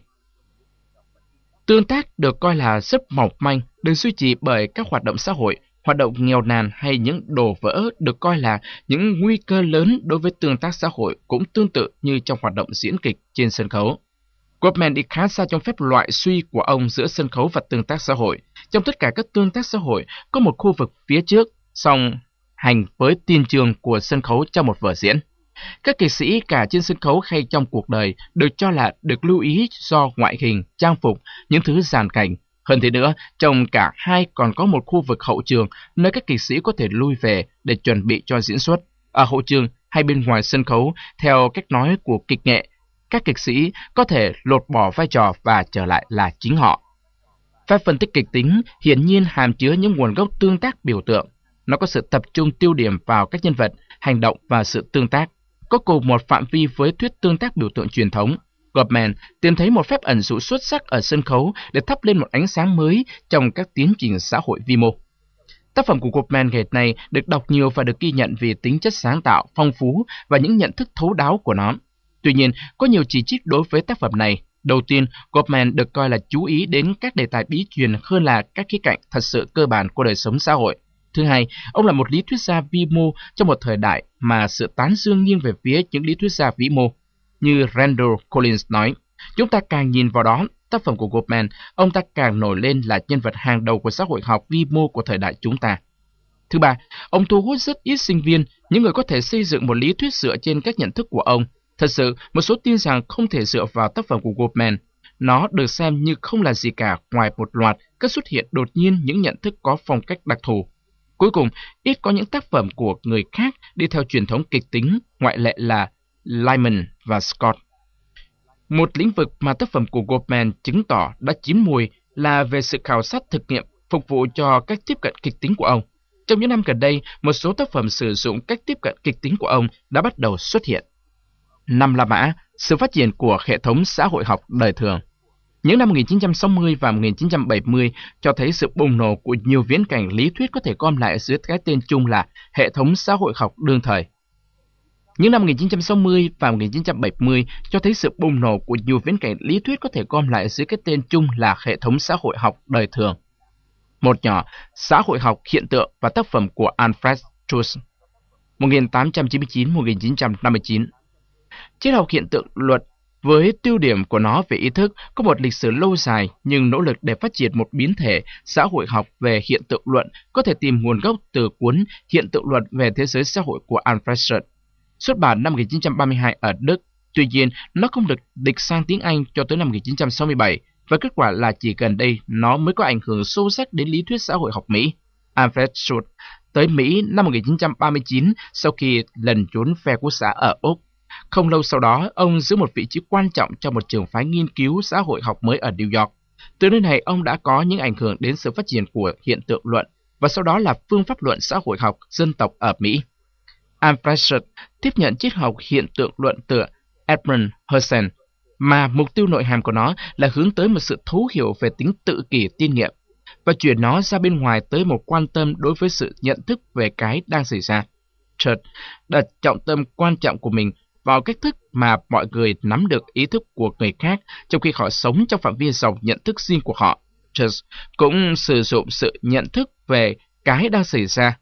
Tương tác được coi là rất mỏng manh, được duy trì bởi các hoạt động xã hội. Hoạt động nghèo nàn hay những đổ vỡ được coi là những nguy cơ lớn đối với tương tác xã hội, cũng tương tự như trong hoạt động diễn kịch trên sân khấu. Goffman đi khá xa trong phép loại suy của ông giữa sân khấu và tương tác xã hội. Trong tất cả các tương tác xã hội, có một khu vực phía trước, song hành với tiền trường của sân khấu trong một vở diễn. Các kịch sĩ cả trên sân khấu hay trong cuộc đời được cho là được lưu ý do ngoại hình, trang phục, những thứ dàn cảnh. Hơn thế nữa, trong cả hai còn có một khu vực hậu trường nơi các kịch sĩ có thể lui về để chuẩn bị cho diễn xuất. Ở hậu trường hay bên ngoài sân khấu, theo cách nói của kịch nghệ, các kịch sĩ có thể lột bỏ vai trò và trở lại là chính họ. Phép phân tích kịch tính hiển nhiên hàm chứa những nguồn gốc tương tác biểu tượng. Nó có sự tập trung tiêu điểm vào các nhân vật, hành động và sự tương tác, có cùng một phạm vi với thuyết tương tác biểu tượng truyền thống. Goffman tìm thấy một phép ẩn dụ xuất sắc ở sân khấu để thắp lên một ánh sáng mới trong các tiến trình xã hội vi mô. Tác phẩm của Goffman ngày nay được đọc nhiều và được ghi nhận vì tính chất sáng tạo, phong phú và những nhận thức thấu đáo của nó. Tuy nhiên, có nhiều chỉ trích đối với tác phẩm này. Đầu tiên, Goffman được coi là chú ý đến các đề tài bí truyền hơn là các khía cạnh thật sự cơ bản của đời sống xã hội. Thứ hai, ông là một lý thuyết gia vi mô trong một thời đại mà sự tán dương nghiêng về phía những lý thuyết gia vĩ mô. Như Randall Collins nói, chúng ta càng nhìn vào đó, tác phẩm của Goffman, ông ta càng nổi lên là nhân vật hàng đầu của xã hội học vi mô của thời đại chúng ta. Thứ ba, ông thu hút rất ít sinh viên, những người có thể xây dựng một lý thuyết dựa trên các nhận thức của ông. Thật sự, một số tin rằng không thể dựa vào tác phẩm của Goldman. Nó được xem như không là gì cả ngoài một loạt các xuất hiện đột nhiên những nhận thức có phong cách đặc thù. Cuối cùng, ít có những tác phẩm của người khác đi theo truyền thống kịch tính, ngoại lệ là Lyman và Scott. Một lĩnh vực mà tác phẩm của Goldman chứng tỏ đã chín mùi là về sự khảo sát thực nghiệm phục vụ cho cách tiếp cận kịch tính của ông. Trong những năm gần đây, một số tác phẩm sử dụng cách tiếp cận kịch tính của ông đã bắt đầu xuất hiện. Năm La Mã, sự phát triển của hệ thống xã hội học đời thường. Những năm 1960 và 1970 cho thấy sự bùng nổ của nhiều viễn cảnh lý thuyết có thể gom lại dưới cái tên chung là hệ thống xã hội học đương thời. Những năm 1960 và 1970 cho thấy sự bùng nổ của nhiều viễn cảnh lý thuyết có thể gom lại dưới cái tên chung là hệ thống xã hội học đời thường. Một nhỏ, xã hội học hiện tượng và tác phẩm của Alfred Schulz, 1899-1959. Triết học hiện tượng luật với tiêu điểm của nó về ý thức có một lịch sử lâu dài, nhưng nỗ lực để phát triển một biến thể xã hội học về hiện tượng luận có thể tìm nguồn gốc từ cuốn Hiện tượng luận về thế giới xã hội của Alfred Schulz, xuất bản năm 1932 ở Đức. Tuy nhiên, nó không được dịch sang tiếng Anh cho tới năm 1967, và kết quả là chỉ gần đây nó mới có ảnh hưởng sâu sắc đến lý thuyết xã hội học Mỹ. Alfred Schulz tới Mỹ năm 1939 sau khi lần trốn phe quốc xã ở Úc. Không lâu sau đó, ông giữ một vị trí quan trọng trong một trường phái nghiên cứu xã hội học mới ở New York. Từ nơi này, ông đã có những ảnh hưởng đến sự phát triển của hiện tượng luận và sau đó là phương pháp luận xã hội học dân tộc ở Mỹ. Alfred Schulz tiếp nhận triết học hiện tượng luận từ Edmund Husserl, mà mục tiêu nội hàm của nó là hướng tới một sự thấu hiểu về tính tự kỷ tiên nghiệm và chuyển nó ra bên ngoài tới một quan tâm đối với sự nhận thức về cái đang xảy ra. Schulz đặt trọng tâm quan trọng của mình vào cách thức mà mọi người nắm được ý thức của người khác trong khi họ sống trong phạm vi dòng nhận thức riêng của họ. Schulz cũng sử dụng sự nhận thức về cái đang xảy ra,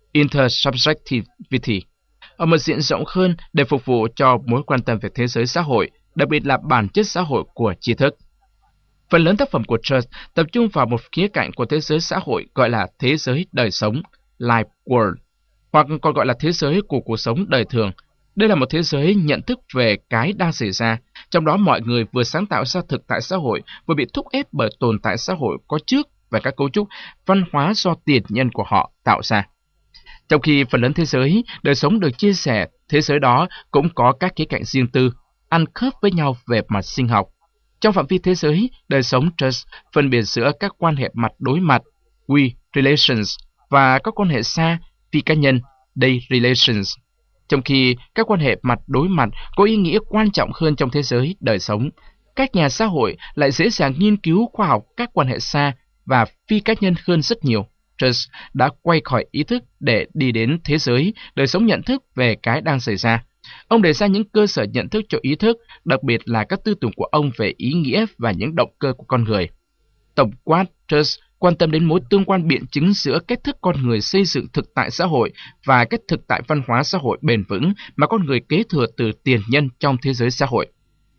intersubjectivity, ở một diện rộng hơn để phục vụ cho mối quan tâm về thế giới xã hội, đặc biệt là bản chất xã hội của tri thức. Phần lớn tác phẩm của Schulz tập trung vào một khía cạnh của thế giới xã hội gọi là thế giới đời sống, life world, hoặc còn gọi là thế giới của cuộc sống đời thường. Đây là một thế giới nhận thức về cái đang xảy ra, trong đó mọi người vừa sáng tạo ra thực tại xã hội, vừa bị thúc ép bởi tồn tại xã hội có trước và các cấu trúc văn hóa do tiền nhân của họ tạo ra. Trong khi phần lớn thế giới, đời sống được chia sẻ, thế giới đó cũng có các khía cạnh riêng tư, ăn khớp với nhau về mặt sinh học. Trong phạm vi thế giới, đời sống Schulz phân biệt giữa các quan hệ mặt đối mặt, we relations, và các quan hệ xa, phi cá nhân, they relations. Trong khi các quan hệ mặt đối mặt có ý nghĩa quan trọng hơn trong thế giới đời sống, các nhà xã hội lại dễ dàng nghiên cứu khoa học các quan hệ xa và phi cá nhân hơn rất nhiều. Schulz đã quay khỏi ý thức để đi đến thế giới, đời sống nhận thức về cái đang xảy ra. Ông đề ra những cơ sở nhận thức cho ý thức, đặc biệt là các tư tưởng của ông về ý nghĩa và những động cơ của con người. Tổng quát, Schulz quan tâm đến mối tương quan biện chứng giữa cách thức con người xây dựng thực tại xã hội và cách thực tại văn hóa xã hội bền vững mà con người kế thừa từ tiền nhân trong thế giới xã hội.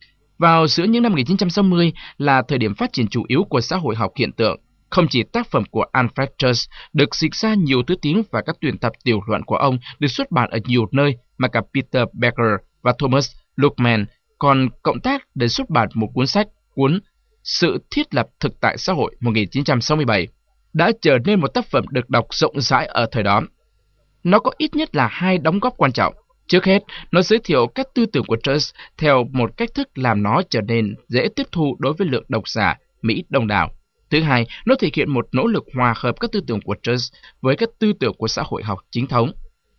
Vào giữa những năm 1960 là thời điểm phát triển chủ yếu của xã hội học hiện tượng. Không chỉ tác phẩm của Alfred Schulz được dịch ra nhiều thứ tiếng và các tuyển tập tiểu luận của ông được xuất bản ở nhiều nơi, mà cả Peter Becker và Thomas Luckman còn cộng tác để xuất bản một cuốn Sự thiết lập thực tại xã hội 1967 đã trở nên một tác phẩm được đọc rộng rãi ở thời đó. Nó có ít nhất là hai đóng góp quan trọng. Trước hết, nó giới thiệu các tư tưởng của Schulz theo một cách thức làm nó trở nên dễ tiếp thu đối với lượng độc giả Mỹ đông đảo. Thứ hai, nó thể hiện một nỗ lực hòa hợp các tư tưởng của Schulz với các tư tưởng của xã hội học chính thống.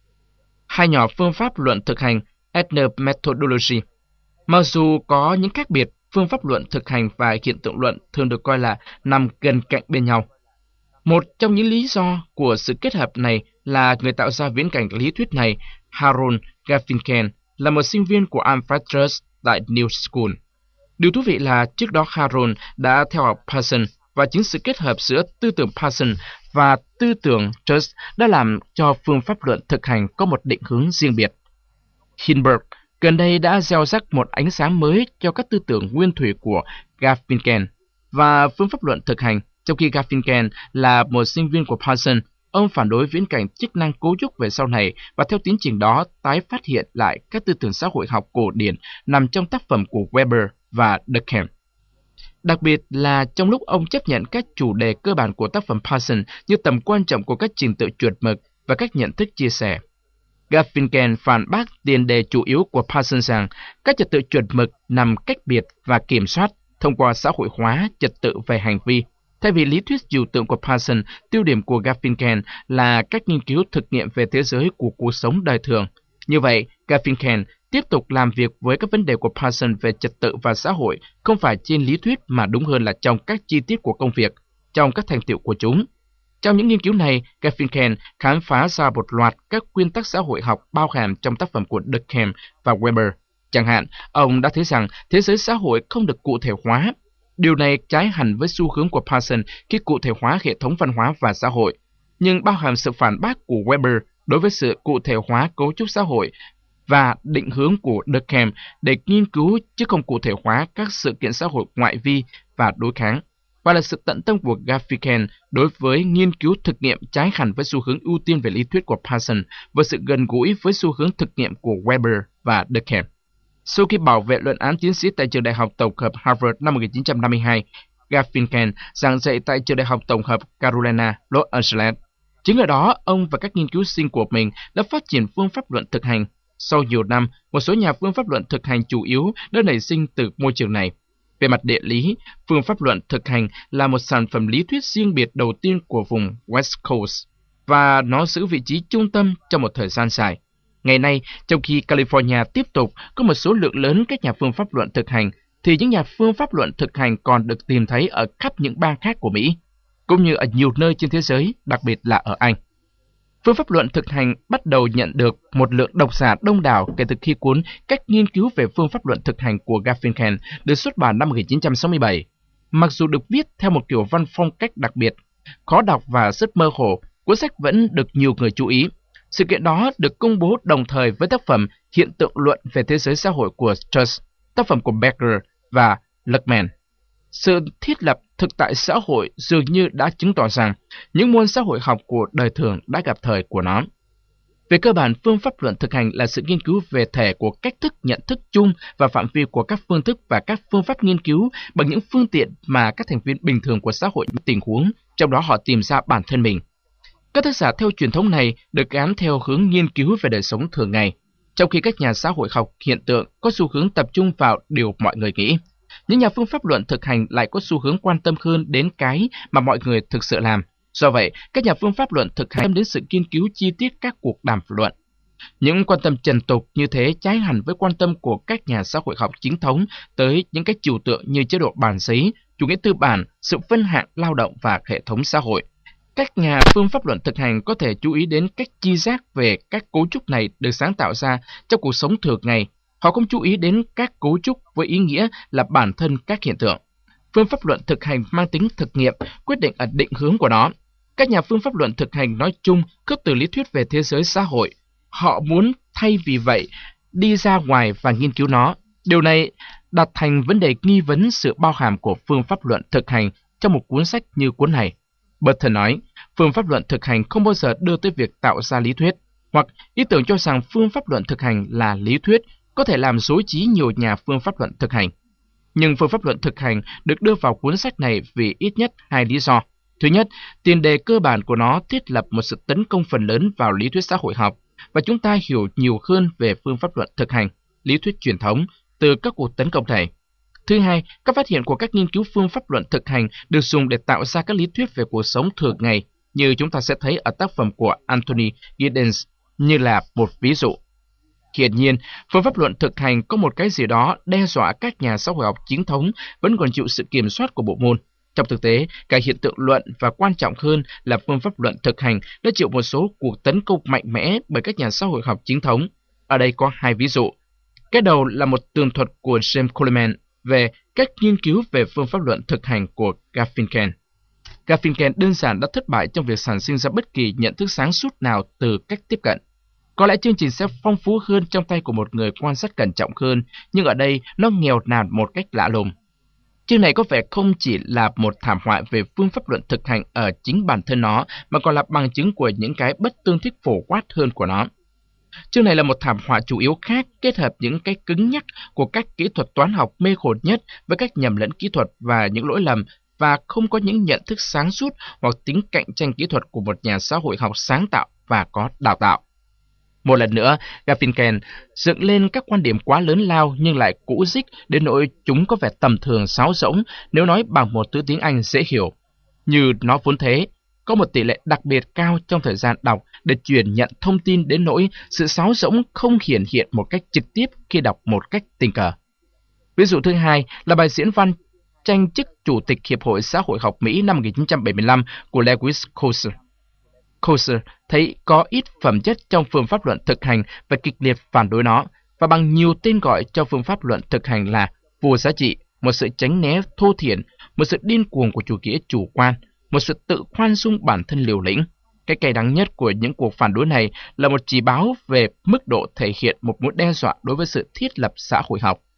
Hai nhỏ phương pháp luận thực hành, ethnomethodology. Mặc dù có những khác biệt, phương pháp luận thực hành và hiện tượng luận thường được coi là nằm gần cạnh bên nhau. Một trong những lý do của sự kết hợp này là người tạo ra viễn cảnh lý thuyết này, Harold Garfinkel, là một sinh viên của Alfred Schulz tại New School. Điều thú vị là trước đó Harold đã theo học Parsons, và chính sự kết hợp giữa tư tưởng Parsons và tư tưởng Schulz đã làm cho phương pháp luận thực hành có một định hướng riêng biệt. Hinberg gần đây đã gieo rắc một ánh sáng mới cho các tư tưởng nguyên thủy của Garfinkel và phương pháp luận thực hành, trong khi Garfinkel là một sinh viên của Parsons ông phản đối viễn cảnh chức năng cấu trúc về sau này và theo tiến trình đó tái phát hiện lại các tư tưởng xã hội học cổ điển nằm trong tác phẩm của Weber và Durkheim. Đặc biệt là trong lúc ông chấp nhận các chủ đề cơ bản của tác phẩm Parsons như tầm quan trọng của các trình tự chuẩn mực và các nhận thức chia sẻ. Garfinkel phản bác tiền đề chủ yếu của Parsons rằng các trật tự chuẩn mực nằm cách biệt và kiểm soát thông qua xã hội hóa trật tự về hành vi. Thay vì lý thuyết trừu tượng của Parsons, tiêu điểm của Garfinkel là các nghiên cứu thực nghiệm về thế giới của cuộc sống đời thường. Như vậy, Garfinkel tiếp tục làm việc với các vấn đề của Parsons về trật tự và xã hội, không phải trên lý thuyết mà đúng hơn là trong các chi tiết của công việc, trong các thành tựu của chúng. Trong những nghiên cứu này, Garfinkel khám phá ra một loạt các nguyên tắc xã hội học bao hàm trong tác phẩm của Durkheim và Weber. Chẳng hạn, ông đã thấy rằng thế giới xã hội không được cụ thể hóa. Điều này trái hẳn với xu hướng của Parsons khi cụ thể hóa hệ thống văn hóa và xã hội, nhưng bao hàm sự phản bác của Weber đối với sự cụ thể hóa cấu trúc xã hội và định hướng của Durkheim để nghiên cứu chứ không cụ thể hóa các sự kiện xã hội ngoại vi và đối kháng, và là sự tận tâm của Garfinkel đối với nghiên cứu thực nghiệm trái hẳn với xu hướng ưu tiên về lý thuyết của Parsons và sự gần gũi với xu hướng thực nghiệm của Weber và Durkheim. Sau khi bảo vệ luận án tiến sĩ tại trường đại học tổng hợp Harvard năm 1952, Garfinkel giảng dạy tại trường đại học tổng hợp Carolina, Los Angeles. Chính ở đó, ông và các nghiên cứu sinh của mình đã phát triển phương pháp luận thực hành. Sau nhiều năm, một số nhà phương pháp luận thực hành chủ yếu đã nảy sinh từ môi trường này. Về mặt địa lý, phương pháp luận thực hành là một sản phẩm lý thuyết riêng biệt đầu tiên của vùng West Coast, và nó giữ vị trí trung tâm trong một thời gian dài. Ngày nay, trong khi California tiếp tục có một số lượng lớn các nhà phương pháp luận thực hành, thì những nhà phương pháp luận thực hành còn được tìm thấy ở khắp những bang khác của Mỹ, cũng như ở nhiều nơi trên thế giới, đặc biệt là ở Anh. Phương pháp luận thực hành bắt đầu nhận được một lượng độc giả đông đảo kể từ khi cuốn Cách nghiên cứu về phương pháp luận thực hành của Garfinkel được xuất bản năm 1967. Mặc dù được viết theo một kiểu văn phong cách đặc biệt, khó đọc và rất mơ hồ, cuốn sách vẫn được nhiều người chú ý. Sự kiện đó được công bố đồng thời với tác phẩm Hiện tượng luận về thế giới xã hội của Truss, tác phẩm của Becker và Luckman. Sự thiết lập thực tại xã hội dường như đã chứng tỏ rằng những môn xã hội học của đời thường đã gặp thời của nó. Về cơ bản, phương pháp luận thực hành là sự nghiên cứu về thể của cách thức nhận thức chung và phạm vi của các phương thức và các phương pháp nghiên cứu bằng những phương tiện mà các thành viên bình thường của xã hội những tình huống, trong đó họ tìm ra bản thân mình. Các tác giả theo truyền thống này được gán theo hướng nghiên cứu về đời sống thường ngày, trong khi các nhà xã hội học hiện tượng có xu hướng tập trung vào điều mọi người nghĩ. Những nhà phương pháp luận thực hành lại có xu hướng quan tâm hơn đến cái mà mọi người thực sự làm. Do vậy, các nhà phương pháp luận thực hành đến sự nghiên cứu chi tiết các cuộc đàm luận. Những quan tâm trần tục như thế trái hẳn với quan tâm của các nhà xã hội học chính thống tới những cái trừu tượng như chế độ bàn giấy, chủ nghĩa tư bản, sự phân hạng lao động và hệ thống xã hội. Các nhà phương pháp luận thực hành có thể chú ý đến cách chi giác về các cấu trúc này được sáng tạo ra trong cuộc sống thường ngày. Họ không chú ý đến các cấu trúc với ý nghĩa là bản thân các hiện tượng. Phương pháp luận thực hành mang tính thực nghiệm, quyết định ở định hướng của nó. Các nhà phương pháp luận thực hành nói chung khước từ lý thuyết về thế giới xã hội. Họ muốn thay vì vậy đi ra ngoài và nghiên cứu nó. Điều này đặt thành vấn đề nghi vấn sự bao hàm của phương pháp luận thực hành trong một cuốn sách như cuốn này. Burton nói, phương pháp luận thực hành không bao giờ đưa tới việc tạo ra lý thuyết, hoặc ý tưởng cho rằng phương pháp luận thực hành là lý thuyết có thể làm rối trí nhiều nhà phương pháp luận thực hành. Nhưng phương pháp luận thực hành được đưa vào cuốn sách này vì ít nhất hai lý do. Thứ nhất, tiền đề cơ bản của nó thiết lập một sự tấn công phần lớn vào lý thuyết xã hội học, và chúng ta hiểu nhiều hơn về phương pháp luận thực hành, lý thuyết truyền thống, từ các cuộc tấn công này. Thứ hai, các phát hiện của các nghiên cứu phương pháp luận thực hành được dùng để tạo ra các lý thuyết về cuộc sống thường ngày, như chúng ta sẽ thấy ở tác phẩm của Anthony Giddens như là một ví dụ. Hiển nhiên, phương pháp luận thực hành có một cái gì đó đe dọa các nhà xã hội học chính thống vẫn còn chịu sự kiểm soát của bộ môn. Trong thực tế, cả hiện tượng luận và quan trọng hơn là phương pháp luận thực hành đã chịu một số cuộc tấn công mạnh mẽ bởi các nhà xã hội học chính thống. Ở đây có hai ví dụ. Cái đầu là một tường thuật của James Coleman về cách nghiên cứu về phương pháp luận thực hành của Garfinkel. Garfinkel đơn giản đã thất bại trong việc sản sinh ra bất kỳ nhận thức sáng suốt nào từ cách tiếp cận. Có lẽ chương trình sẽ phong phú hơn trong tay của một người quan sát cẩn trọng hơn, nhưng ở đây nó nghèo nàn một cách lạ lùng. Chương này có vẻ không chỉ là một thảm họa về phương pháp luận thực hành ở chính bản thân nó, mà còn là bằng chứng của những cái bất tương thích phổ quát hơn của nó. Chương này là một thảm họa chủ yếu khác, kết hợp những cái cứng nhắc của các kỹ thuật toán học mê hồn nhất với cách nhầm lẫn kỹ thuật và những lỗi lầm, và không có những nhận thức sáng suốt hoặc tính cạnh tranh kỹ thuật của một nhà xã hội học sáng tạo và có đào tạo. Một lần nữa, Garfinkel dựng lên các quan điểm quá lớn lao nhưng lại cũ dích đến nỗi chúng có vẻ tầm thường sáo rỗng nếu nói bằng một thứ tiếng Anh dễ hiểu. Như nó vốn thế, có một tỷ lệ đặc biệt cao trong thời gian đọc để truyền nhận thông tin đến nỗi sự sáo rỗng không hiển hiện một cách trực tiếp khi đọc một cách tình cờ. Ví dụ thứ hai là bài diễn văn tranh chức Chủ tịch Hiệp hội Xã hội học Mỹ năm 1975 của Lewis Coser. Coser thấy có ít phẩm chất trong phương pháp luận thực hành và kịch liệt phản đối nó, và bằng nhiều tên gọi cho phương pháp luận thực hành là vô giá trị, một sự tránh né thô thiển, một sự điên cuồng của chủ nghĩa chủ quan, một sự tự khoan dung bản thân liều lĩnh. Cái cay đắng nhất của những cuộc phản đối này là một chỉ báo về mức độ thể hiện một mối đe dọa đối với sự thiết lập xã hội học.